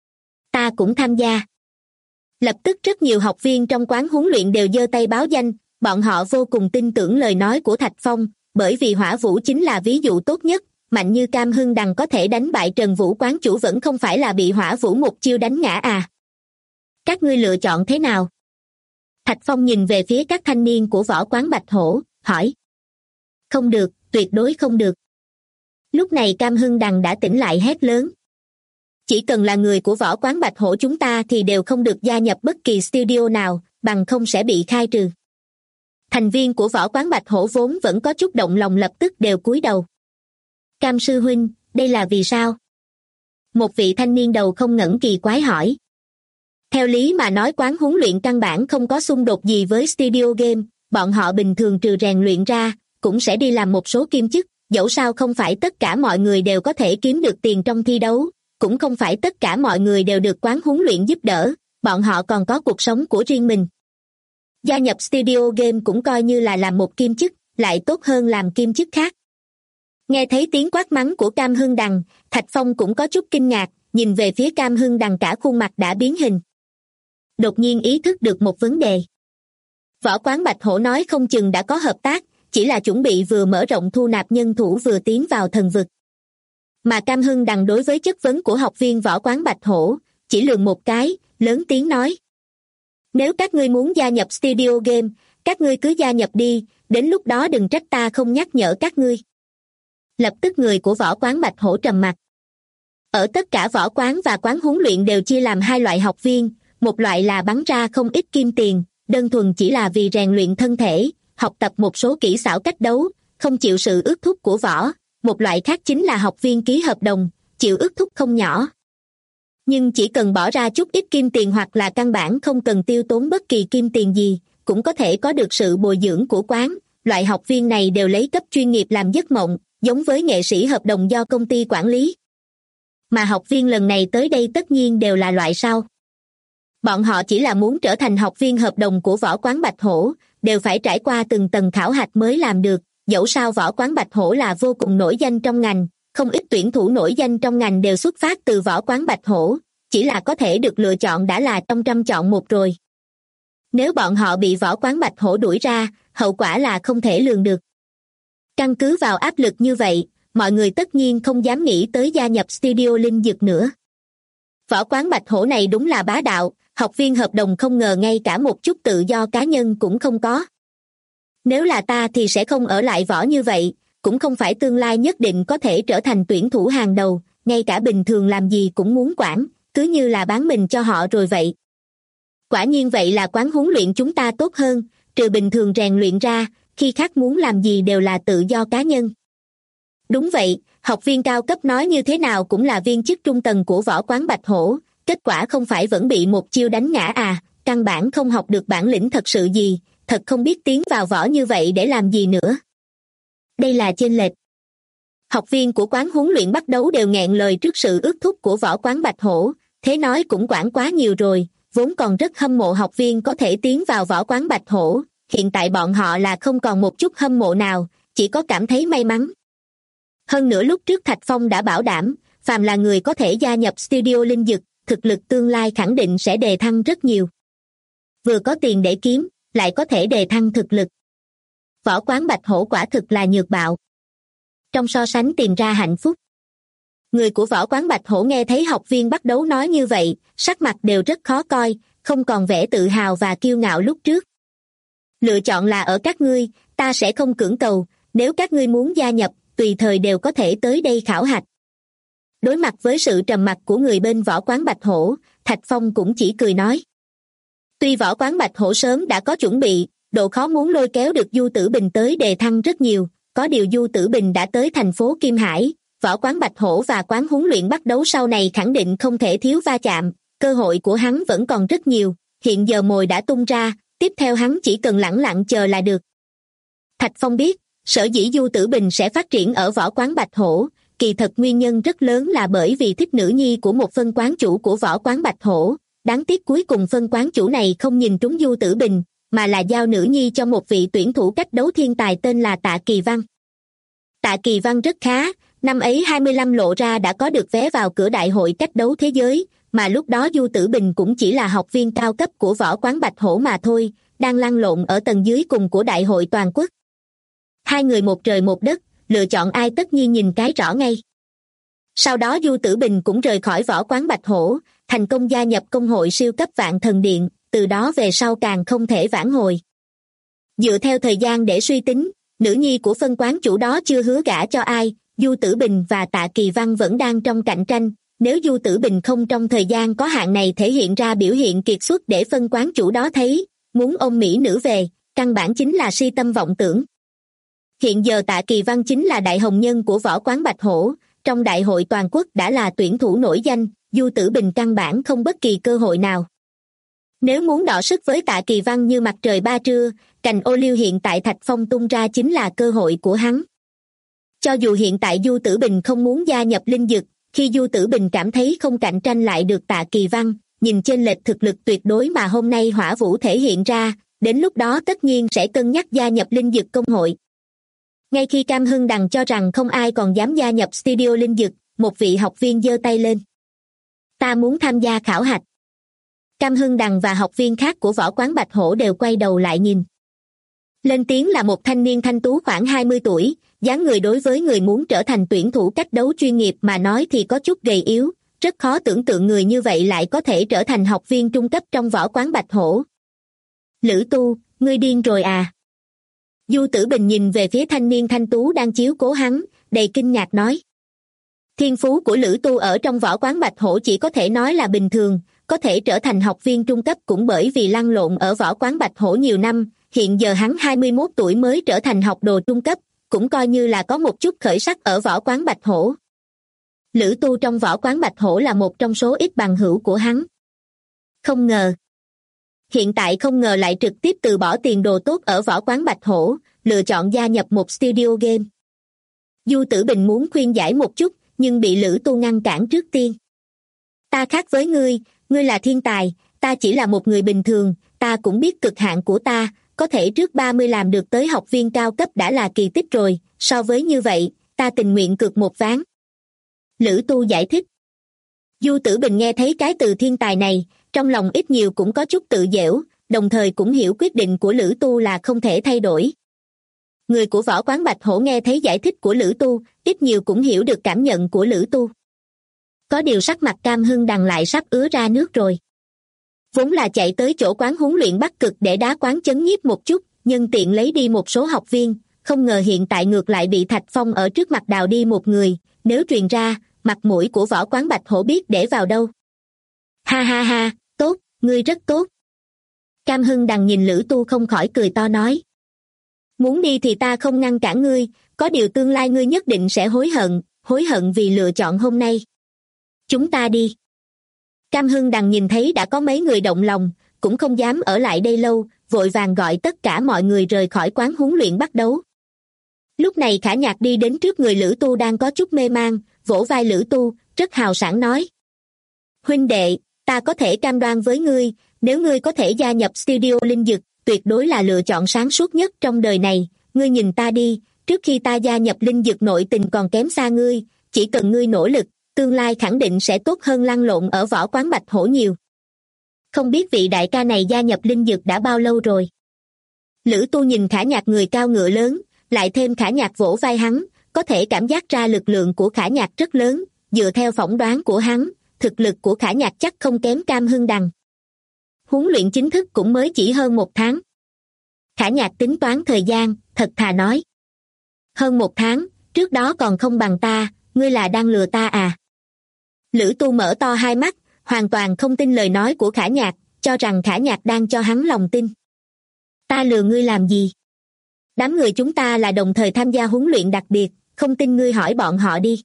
Ta cũng tham gia. Lập tức rất nhiều học viên trong quán huấn luyện đều giơ tay báo danh, bọn họ vô cùng tin tưởng lời nói của Thạch Phong, bởi vì Hỏa Vũ chính là ví dụ tốt nhất, mạnh như Cam Hưng Đằng có thể đánh bại Trần Vũ quán chủ vẫn không phải là bị Hỏa Vũ một chiêu đánh ngã à. Các ngươi lựa chọn thế nào? Thạch Phong nhìn về phía các thanh niên của võ quán Bạch Hổ, hỏi. Không được, tuyệt đối không được. Lúc này Cam Hưng Đằng đã tỉnh lại hét lớn. Chỉ cần là người của võ quán Bạch Hổ chúng ta thì đều không được gia nhập bất kỳ studio nào, bằng không sẽ bị khai trừ. Thành viên của võ quán Bạch Hổ vốn vẫn có chút động lòng lập tức đều cúi đầu. Cam sư huynh, đây là vì sao? Một vị thanh niên đầu không ngẩng kỳ quái hỏi. Theo lý mà nói quán huấn luyện căn bản không có xung đột gì với studio game, bọn họ bình thường trừ rèn luyện ra, cũng sẽ đi làm một số kiêm chức, dẫu sao không phải tất cả mọi người đều có thể kiếm được tiền trong thi đấu, cũng không phải tất cả mọi người đều được quán huấn luyện giúp đỡ, bọn họ còn có cuộc sống của riêng mình. Gia nhập studio game cũng coi như là làm một kiêm chức, lại tốt hơn làm kiêm chức khác. Nghe thấy tiếng quát mắng của Cam Hưng Đằng, Thạch Phong cũng có chút kinh ngạc, nhìn về phía Cam Hưng Đằng cả khuôn mặt đã biến hình. Đột nhiên ý thức được một vấn đề. Võ quán Bạch Hổ nói không chừng đã có hợp tác, chỉ là chuẩn bị vừa mở rộng thu nạp nhân thủ vừa tiến vào thần vực. Mà Cam Hưng Đằng đối với chất vấn của học viên võ quán Bạch Hổ, chỉ lườm một cái, lớn tiếng nói. Nếu các ngươi muốn gia nhập studio game, các ngươi cứ gia nhập đi, đến lúc đó đừng trách ta không nhắc nhở các ngươi. Lập tức người của võ quán Bạch Hổ trầm mặt. Ở tất cả võ quán và quán huấn luyện đều chia làm hai loại học viên, một loại là bắn ra không ít kim tiền, đơn thuần chỉ là vì rèn luyện thân thể, học tập một số kỹ xảo cách đấu, không chịu sự ước thúc của võ. Một loại khác chính là học viên ký hợp đồng, chịu ước thúc không nhỏ. Nhưng chỉ cần bỏ ra chút ít kim tiền hoặc là căn bản không cần tiêu tốn bất kỳ kim tiền gì, cũng có thể có được sự bồi dưỡng của quán. Loại học viên này đều lấy cấp chuyên nghiệp làm giấc mộng, giống với nghệ sĩ hợp đồng do công ty quản lý. Mà học viên lần này tới đây tất nhiên đều là loại sau. Bọn họ chỉ là muốn trở thành học viên hợp đồng của võ quán Bạch Hổ, đều phải trải qua từng tầng khảo hạch mới làm được. Dẫu sao võ quán Bạch Hổ là vô cùng nổi danh trong ngành, không ít tuyển thủ nổi danh trong ngành đều xuất phát từ võ quán Bạch Hổ, chỉ là có thể được lựa chọn đã là trong trăm chọn một rồi. Nếu bọn họ bị võ quán Bạch Hổ đuổi ra, hậu quả là không thể lường được. Căn cứ vào áp lực như vậy, mọi người tất nhiên không dám nghĩ tới gia nhập studio Linh Dực nữa. Võ quán Bạch Hổ này đúng là bá đạo, học viên hợp đồng không ngờ ngay cả một chút tự do cá nhân cũng không có. Nếu là ta thì sẽ không ở lại võ như vậy, cũng không phải tương lai nhất định có thể trở thành tuyển thủ hàng đầu, ngay cả bình thường làm gì cũng muốn quản, cứ như là bán mình cho họ rồi vậy. Quả nhiên vậy là quán huấn luyện chúng ta tốt hơn, trừ bình thường rèn luyện ra, khi khác muốn làm gì đều là tự do cá nhân. Đúng vậy, học viên cao cấp nói như thế nào cũng là viên chức trung tầng của võ quán Bạch Hổ, kết quả không phải vẫn bị một chiêu đánh ngã à, căn bản không học được bản lĩnh thật sự gì, thật không biết tiến vào võ như vậy để làm gì nữa. Đây là chênh lệch. Học viên của quán huấn luyện bắt đấu đều nghẹn lời trước sự ước thúc của võ quán Bạch Hổ, thế nói cũng quản quá nhiều rồi, vốn còn rất hâm mộ học viên có thể tiến vào võ quán Bạch Hổ, hiện tại bọn họ là không còn một chút hâm mộ nào, chỉ có cảm thấy may mắn. Hơn nữa lúc trước Thạch Phong đã bảo đảm, phàm là người có thể gia nhập studio Linh Dực, thực lực tương lai khẳng định sẽ đề thăng rất nhiều. Vừa có tiền để kiếm, lại có thể đề thăng thực lực. Võ quán Bạch Hổ quả thực là nhược bạo. Trong so sánh tìm ra hạnh phúc. Người của võ quán Bạch Hổ nghe thấy học viên bắt đấu nói như vậy, sắc mặt đều rất khó coi, không còn vẻ tự hào và kiêu ngạo lúc trước. Lựa chọn là ở các ngươi, ta sẽ không cưỡng cầu, nếu các ngươi muốn gia nhập, tùy thời đều có thể tới đây khảo hạch. Đối mặt với sự trầm mặc của người bên võ quán Bạch Hổ, Thạch Phong cũng chỉ cười nói. Tuy võ quán Bạch Hổ sớm đã có chuẩn bị, độ khó muốn lôi kéo được Du Tử Bình tới đề thăng rất nhiều, có điều Du Tử Bình đã tới thành phố Kim Hải, võ quán Bạch Hổ và quán huấn luyện bắt đấu sau này khẳng định không thể thiếu va chạm, cơ hội của hắn vẫn còn rất nhiều, hiện giờ mồi đã tung ra, tiếp theo hắn chỉ cần lẳng lặng chờ là được. Thạch Phong biết, sở dĩ Du Tử Bình sẽ phát triển ở võ quán Bạch Hổ, kỳ thật nguyên nhân rất lớn là bởi vì thích nữ nhi của một phân quán chủ của võ quán Bạch Hổ, đáng tiếc cuối cùng phân quán chủ này không nhìn trúng Du Tử Bình, mà là giao nữ nhi cho một vị tuyển thủ cách đấu thiên tài tên là Tạ Kỳ Văn. Tạ Kỳ Văn rất khá, năm ấy 25 lộ ra đã có được vé vào cửa đại hội cách đấu thế giới, mà lúc đó Du Tử Bình cũng chỉ là học viên cao cấp của võ quán Bạch Hổ mà thôi, đang lăn lộn ở tầng dưới cùng của đại hội toàn quốc. Hai người một trời một đất, lựa chọn ai tất nhiên nhìn cái rõ ngay. Sau đó Du Tử Bình cũng rời khỏi võ quán Bạch Hổ, thành công gia nhập công hội siêu cấp Vạn Thần Điện, từ đó về sau càng không thể vãn hồi. Dựa theo thời gian để suy tính, nữ nhi của phân quán chủ đó chưa hứa gả cho ai, Du Tử Bình và Tạ Kỳ Văn vẫn đang trong cạnh tranh, nếu Du Tử Bình không trong thời gian có hạn này thể hiện ra biểu hiện kiệt xuất để phân quán chủ đó thấy, muốn ôm mỹ nữ về, căn bản chính là si tâm vọng tưởng. Hiện giờ Tạ Kỳ Văn chính là đại hồng nhân của võ quán Bạch Hổ, trong đại hội toàn quốc đã là tuyển thủ nổi danh, Du Tử Bình căn bản không bất kỳ cơ hội nào. Nếu muốn đọ sức với Tạ Kỳ Văn như mặt trời ba trưa, cành ô liu hiện tại Thạch Phong tung ra chính là cơ hội của hắn. Cho dù hiện tại Du Tử Bình không muốn gia nhập Linh Dực, khi Du Tử Bình cảm thấy không cạnh tranh lại được Tạ Kỳ Văn, nhìn chênh lệch thực lực tuyệt đối mà hôm nay Hỏa Vũ thể hiện ra, đến lúc đó tất nhiên sẽ cân nhắc gia nhập Linh Dực công hội. Ngay khi Cam Hưng Đằng cho rằng không ai còn dám gia nhập studio Linh Dực, một vị học viên giơ tay lên. Ta muốn tham gia khảo hạch. Cam Hưng Đằng và học viên khác của võ quán Bạch Hổ đều quay đầu lại nhìn. Lên tiếng là một thanh niên thanh tú khoảng 20 tuổi, dáng người đối với người muốn trở thành tuyển thủ cách đấu chuyên nghiệp mà nói thì có chút gầy yếu, rất khó tưởng tượng người như vậy lại có thể trở thành học viên trung cấp trong võ quán Bạch Hổ. Lữ Tu, ngươi điên rồi à? Du Tử Bình nhìn về phía thanh niên thanh tú đang chiếu cố hắn, đầy kinh ngạc nói. Thiên phú của Lữ Tu ở trong võ quán Bạch Hổ chỉ có thể nói là bình thường, có thể trở thành học viên trung cấp cũng bởi vì lăn lộn ở võ quán Bạch Hổ nhiều năm, hiện giờ hắn 21 tuổi mới trở thành học đồ trung cấp, cũng coi như là có một chút khởi sắc ở võ quán Bạch Hổ. Lữ Tu trong võ quán Bạch Hổ là một trong số ít bằng hữu của hắn. Không ngờ. Hiện tại không ngờ lại trực tiếp từ bỏ tiền đồ tốt ở võ quán Bạch Hổ, lựa chọn gia nhập một studio game. Du Tử Bình muốn khuyên giải một chút, nhưng bị Lữ Tu ngăn cản trước tiên. Ta khác với ngươi là thiên tài, ta chỉ là một người bình thường, ta cũng biết cực hạn của ta, có thể trước 30 làm được tới học viên cao cấp đã là kỳ tích rồi, so với như vậy, ta tình nguyện cược một ván. Lữ Tu giải thích. Du Tử Bình nghe thấy cái từ thiên tài này, trong lòng ít nhiều cũng có chút tự giễu, đồng thời cũng hiểu quyết định của Lữ Tu là không thể thay đổi. Người của võ quán Bạch Hổ nghe thấy giải thích của Lữ Tu, ít nhiều cũng hiểu được cảm nhận của Lữ Tu. Có điều sắc mặt Cam Hưng Đằng lại sắp ứa ra nước rồi. Vốn là chạy tới chỗ quán huấn luyện Bắc Cực để đá quán chấn nhiếp một chút, nhân tiện lấy đi một số học viên, không ngờ hiện tại ngược lại bị Thạch Phong ở trước mặt đào đi một người, nếu truyền ra, mặt mũi của võ quán Bạch Hổ biết để vào đâu. Ha ha ha, tốt, ngươi rất tốt. Cam Hưng Đằng nhìn Lữ Tu không khỏi cười to nói. Muốn đi thì ta không ngăn cản ngươi, có điều tương lai ngươi nhất định sẽ hối hận vì lựa chọn hôm nay. Chúng ta đi. Cam Hưng Đằng nhìn thấy đã có mấy người động lòng, cũng không dám ở lại đây lâu, vội vàng gọi tất cả mọi người rời khỏi quán huấn luyện bắt đấu. Lúc này Khả Nhạc đi đến trước người Lữ Tu đang có chút mê man, vỗ vai Lữ Tu, rất hào sảng nói. Huynh đệ, ta có thể cam đoan với ngươi, nếu ngươi có thể gia nhập studio Linh Dực, tuyệt đối là lựa chọn sáng suốt nhất trong đời này. Ngươi nhìn ta đi, trước khi ta gia nhập Linh Dực nội tình còn kém xa ngươi, chỉ cần ngươi nỗ lực, tương lai khẳng định sẽ tốt hơn lăn lộn ở võ quán Bạch Hổ nhiều. Không biết vị đại ca này gia nhập Linh Dực đã bao lâu rồi? Lữ Tu nhìn Khả Nhạc người cao ngựa lớn, lại thêm Khả Nhạc vỗ vai hắn, có thể cảm giác ra lực lượng của Khả Nhạc rất lớn, dựa theo phỏng đoán của hắn, thực lực của Khả Nhạc chắc không kém Cam Hưng Đằng. Huấn luyện chính thức cũng mới chỉ hơn 1 tháng. Khả Nhạc tính toán thời gian, thật thà nói. Hơn 1 tháng, trước đó còn không bằng ta, ngươi là đang lừa ta à? Lữ Tu mở to hai mắt, hoàn toàn không tin lời nói của Khả Nhạc, cho rằng Khả Nhạc đang cho hắn lòng tin. Ta lừa ngươi làm gì? Đám người chúng ta là đồng thời tham gia huấn luyện đặc biệt, không tin ngươi hỏi bọn họ đi.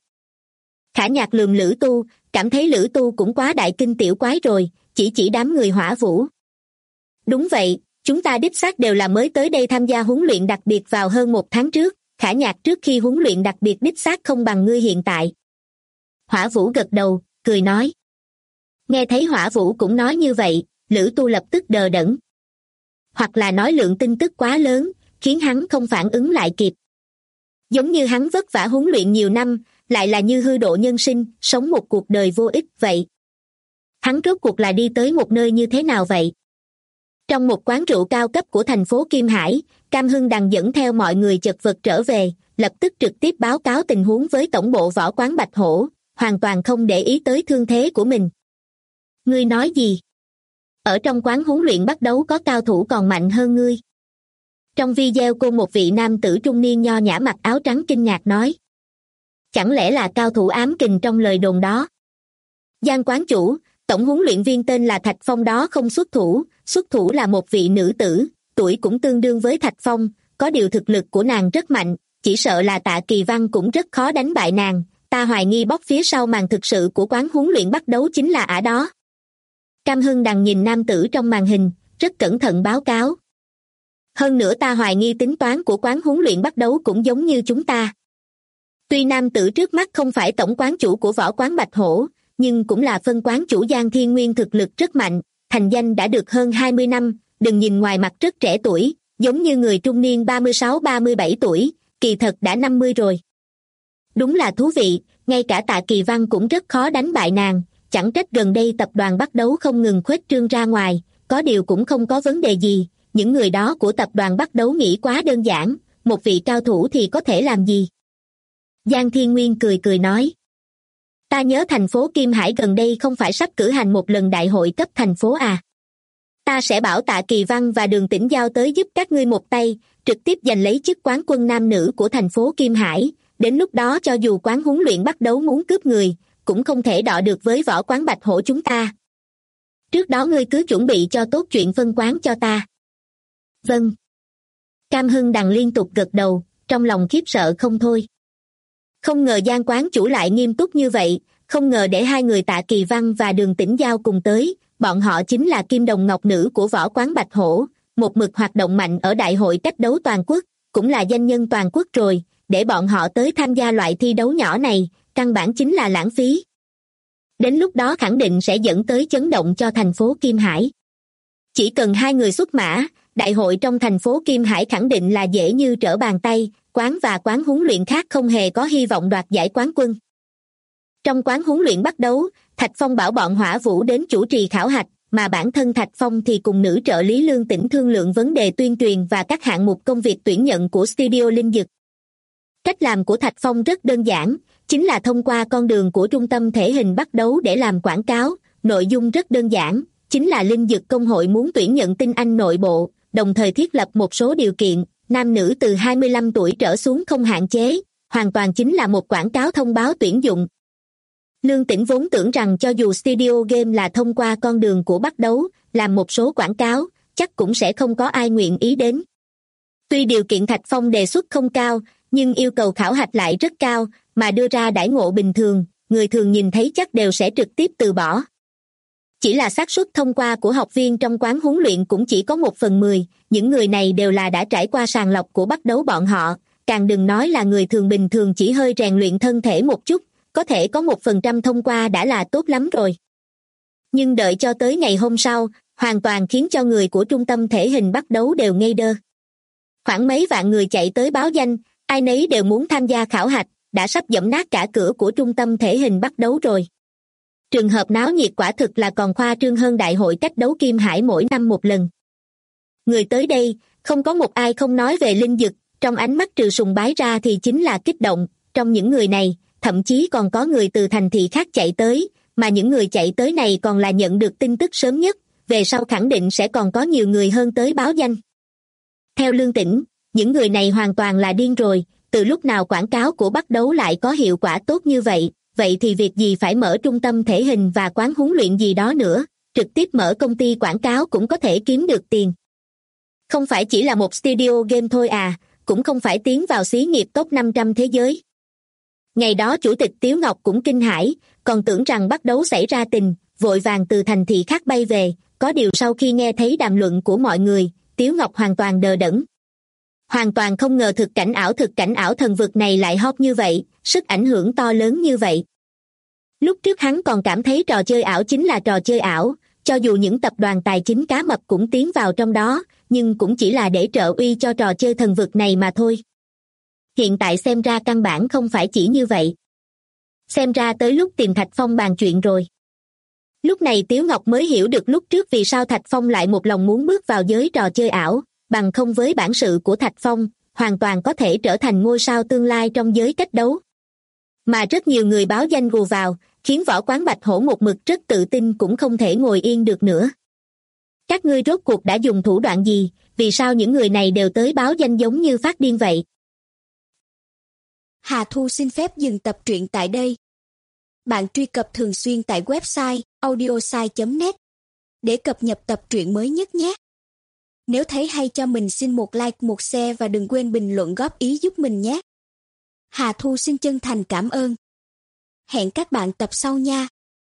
Khả Nhạc lườm Lữ Tu, cảm thấy Lữ Tu cũng quá đại kinh tiểu quái rồi, chỉ đám người Hỏa Vũ. Đúng vậy, chúng ta đích xác đều là mới tới đây tham gia huấn luyện đặc biệt vào hơn 1 tháng trước, Khả Nhạc trước khi huấn luyện đặc biệt đích xác không bằng ngươi hiện tại. Hỏa Vũ gật đầu, cười nói. Nghe thấy Hỏa Vũ cũng nói như vậy, Lữ Tu lập tức đờ đẫn. Hoặc là nói lượng tin tức quá lớn, khiến hắn không phản ứng lại kịp. Giống như hắn vất vả huấn luyện nhiều năm, lại là như hư độ nhân sinh, sống một cuộc đời vô ích vậy. Hắn rốt cuộc là đi tới một nơi như thế nào vậy? Trong một quán rượu cao cấp của thành phố Kim Hải, Cam Hưng Đằng dẫn theo mọi người chật vật trở về, lập tức trực tiếp báo cáo tình huống với tổng bộ võ quán Bạch Hổ, hoàn toàn không để ý tới thương thế của mình. Ngươi nói gì? Ở trong quán huấn luyện bắt đấu có cao thủ còn mạnh hơn ngươi. Trong video cô một vị nam tử trung niên nho nhã mặc áo trắng kinh ngạc nói. Chẳng lẽ là cao thủ ám kình trong lời đồn đó? Giang quán chủ, tổng huấn luyện viên tên là Thạch Phong đó không xuất thủ là một vị nữ tử, tuổi cũng tương đương với Thạch Phong, có điều thực lực của nàng rất mạnh, chỉ sợ là Tạ Kỳ Văn cũng rất khó đánh bại nàng, ta hoài nghi bóc phía sau màn thực sự của quán huấn luyện bắt đấu chính là ả đó. Cam Hưng Đằng nhìn nam tử trong màn hình, rất cẩn thận báo cáo. Hơn nữa ta hoài nghi tính toán của quán huấn luyện bắt đấu cũng giống như chúng ta. Tuy nam tử trước mắt không phải tổng quán chủ của võ quán Bạch Hổ, nhưng cũng là phân quán chủ Giang Thiên Nguyên thực lực rất mạnh, thành danh đã được hơn 20 năm, đừng nhìn ngoài mặt rất trẻ tuổi, giống như người trung niên 36-37 tuổi, kỳ thật đã 50 rồi. Đúng là thú vị, ngay cả Tạ Kỳ Văn cũng rất khó đánh bại nàng, chẳng trách gần đây tập đoàn bắt đấu không ngừng khuếch trương ra ngoài, có điều cũng không có vấn đề gì, những người đó của tập đoàn bắt đấu nghĩ quá đơn giản, một vị cao thủ thì có thể làm gì? Giang Thiên Nguyên cười nói. Ta nhớ thành phố Kim Hải gần đây không phải sắp cử hành một lần đại hội cấp thành phố à? Ta sẽ bảo Tạ Kỳ Văn và Đường Tĩnh Giao tới giúp các ngươi một tay, trực tiếp giành lấy chức quán quân nam nữ của thành phố Kim Hải, Đến lúc đó cho dù quán huấn luyện bắt đấu muốn cướp người, cũng không thể đọ được với võ quán Bạch Hổ chúng ta. Trước đó ngươi cứ chuẩn bị cho tốt chuyện phân quán cho ta. Vâng. Cam Hưng Đằng liên tục gật đầu, trong lòng khiếp sợ không thôi. Không ngờ Giang quán chủ lại nghiêm túc như vậy, không ngờ để hai người Tạ Kỳ Văn và Đường Tĩnh Giao cùng tới, bọn họ chính là kim đồng ngọc nữ của võ quán Bạch Hổ, một mực hoạt động mạnh ở đại hội cách đấu toàn quốc, cũng là danh nhân toàn quốc rồi, để bọn họ tới tham gia loại thi đấu nhỏ này, căn bản chính là lãng phí. Đến lúc đó khẳng định sẽ dẫn tới chấn động cho thành phố Kim Hải. Chỉ cần hai người xuất mã, đại hội trong thành phố Kim Hải khẳng định là dễ như trở bàn tay, quán và quán huấn luyện khác không hề có hy vọng đoạt giải quán quân. Trong quán huấn luyện bắt đấu, Thạch Phong bảo bọn Hỏa Vũ đến chủ trì khảo hạch, mà bản thân Thạch Phong thì cùng nữ trợ lý Lương Tĩnh thương lượng vấn đề tuyên truyền và các hạng mục công việc tuyển nhận của studio Linh Dực. Cách làm của Thạch Phong rất đơn giản, chính là thông qua con đường của trung tâm thể hình bắt đấu để làm quảng cáo, nội dung rất đơn giản, chính là Linh Dực công hội muốn tuyển nhận tinh anh nội bộ, đồng thời thiết lập một số điều kiện, nam nữ từ 25 tuổi trở xuống không hạn chế, hoàn toàn chính là một quảng cáo thông báo tuyển dụng. Lương Tĩnh vốn tưởng rằng cho dù studio game là thông qua con đường của bắt đấu, làm một số quảng cáo, chắc cũng sẽ không có ai nguyện ý đến. Tuy điều kiện Thạch Phong đề xuất không cao, nhưng yêu cầu khảo hạch lại rất cao, mà đưa ra đãi ngộ bình thường, người thường nhìn thấy chắc đều sẽ trực tiếp từ bỏ. Chỉ là xác suất thông qua của học viên trong quán huấn luyện cũng chỉ có 1/10, những người này đều là đã trải qua sàng lọc của bắt đấu bọn họ, càng đừng nói là người thường bình thường chỉ hơi rèn luyện thân thể một chút, có thể có 1% thông qua đã là tốt lắm rồi. Nhưng đợi cho tới ngày hôm sau, hoàn toàn khiến cho người của trung tâm thể hình bắt đấu đều ngây đơ. Khoảng mấy vạn người chạy tới báo danh, ai nấy đều muốn tham gia khảo hạch, đã sắp giẫm nát cả cửa của trung tâm thể hình bắt đấu rồi. Trường hợp náo nhiệt quả thực là còn khoa trương hơn đại hội cách đấu Kim Hải mỗi năm một lần. Người tới đây, không có một ai không nói về Linh Dực, trong ánh mắt trừ sùng bái ra thì chính là kích động, trong những người này, thậm chí còn có người từ thành thị khác chạy tới, mà những người chạy tới này còn là nhận được tin tức sớm nhất, về sau khẳng định sẽ còn có nhiều người hơn tới báo danh. Theo Lương Tĩnh, những người này hoàn toàn là điên rồi, từ lúc nào quảng cáo của bắt đấu lại có hiệu quả tốt như vậy, vậy thì việc gì phải mở trung tâm thể hình và quán huấn luyện gì đó nữa, trực tiếp mở công ty quảng cáo cũng có thể kiếm được tiền. Không phải chỉ là một studio game thôi à, cũng không phải tiến vào xí nghiệp top 500 thế giới. Ngày đó chủ tịch Tiếu Ngọc cũng kinh hãi, còn tưởng rằng bắt đấu xảy ra tình, vội vàng từ thành thị khác bay về, có điều sau khi nghe thấy đàm luận của mọi người, Tiếu Ngọc hoàn toàn đờ đẫn. Hoàn toàn không ngờ thực cảnh ảo thần vực này lại hot như vậy, sức ảnh hưởng to lớn như vậy. Lúc trước hắn còn cảm thấy trò chơi ảo chính là trò chơi ảo, cho dù những tập đoàn tài chính cá mập cũng tiến vào trong đó, nhưng cũng chỉ là để trợ uy cho trò chơi thần vực này mà thôi. Hiện tại xem ra căn bản không phải chỉ như vậy. Xem ra tới lúc tìm Thạch Phong bàn chuyện rồi. Lúc này Tiếu Ngọc mới hiểu được lúc trước vì sao Thạch Phong lại một lòng muốn bước vào giới trò chơi ảo, bằng không với bản sự của Thạch Phong, hoàn toàn có thể trở thành ngôi sao tương lai trong giới cách đấu. Mà rất nhiều người báo danh gù vào, khiến võ quán Bạch Hổ một mực rất tự tin cũng không thể ngồi yên được nữa. Các ngươi rốt cuộc đã dùng thủ đoạn gì, vì sao những người này đều tới báo danh giống như phát điên vậy? Hà Thu xin phép dừng tập truyện tại đây. Bạn truy cập thường xuyên tại website audiosai.net để cập nhật tập truyện mới nhất nhé. Nếu thấy hay cho mình xin một like, một share và đừng quên bình luận góp ý giúp mình nhé. Hà Thu xin chân thành cảm ơn. Hẹn các bạn tập sau nha.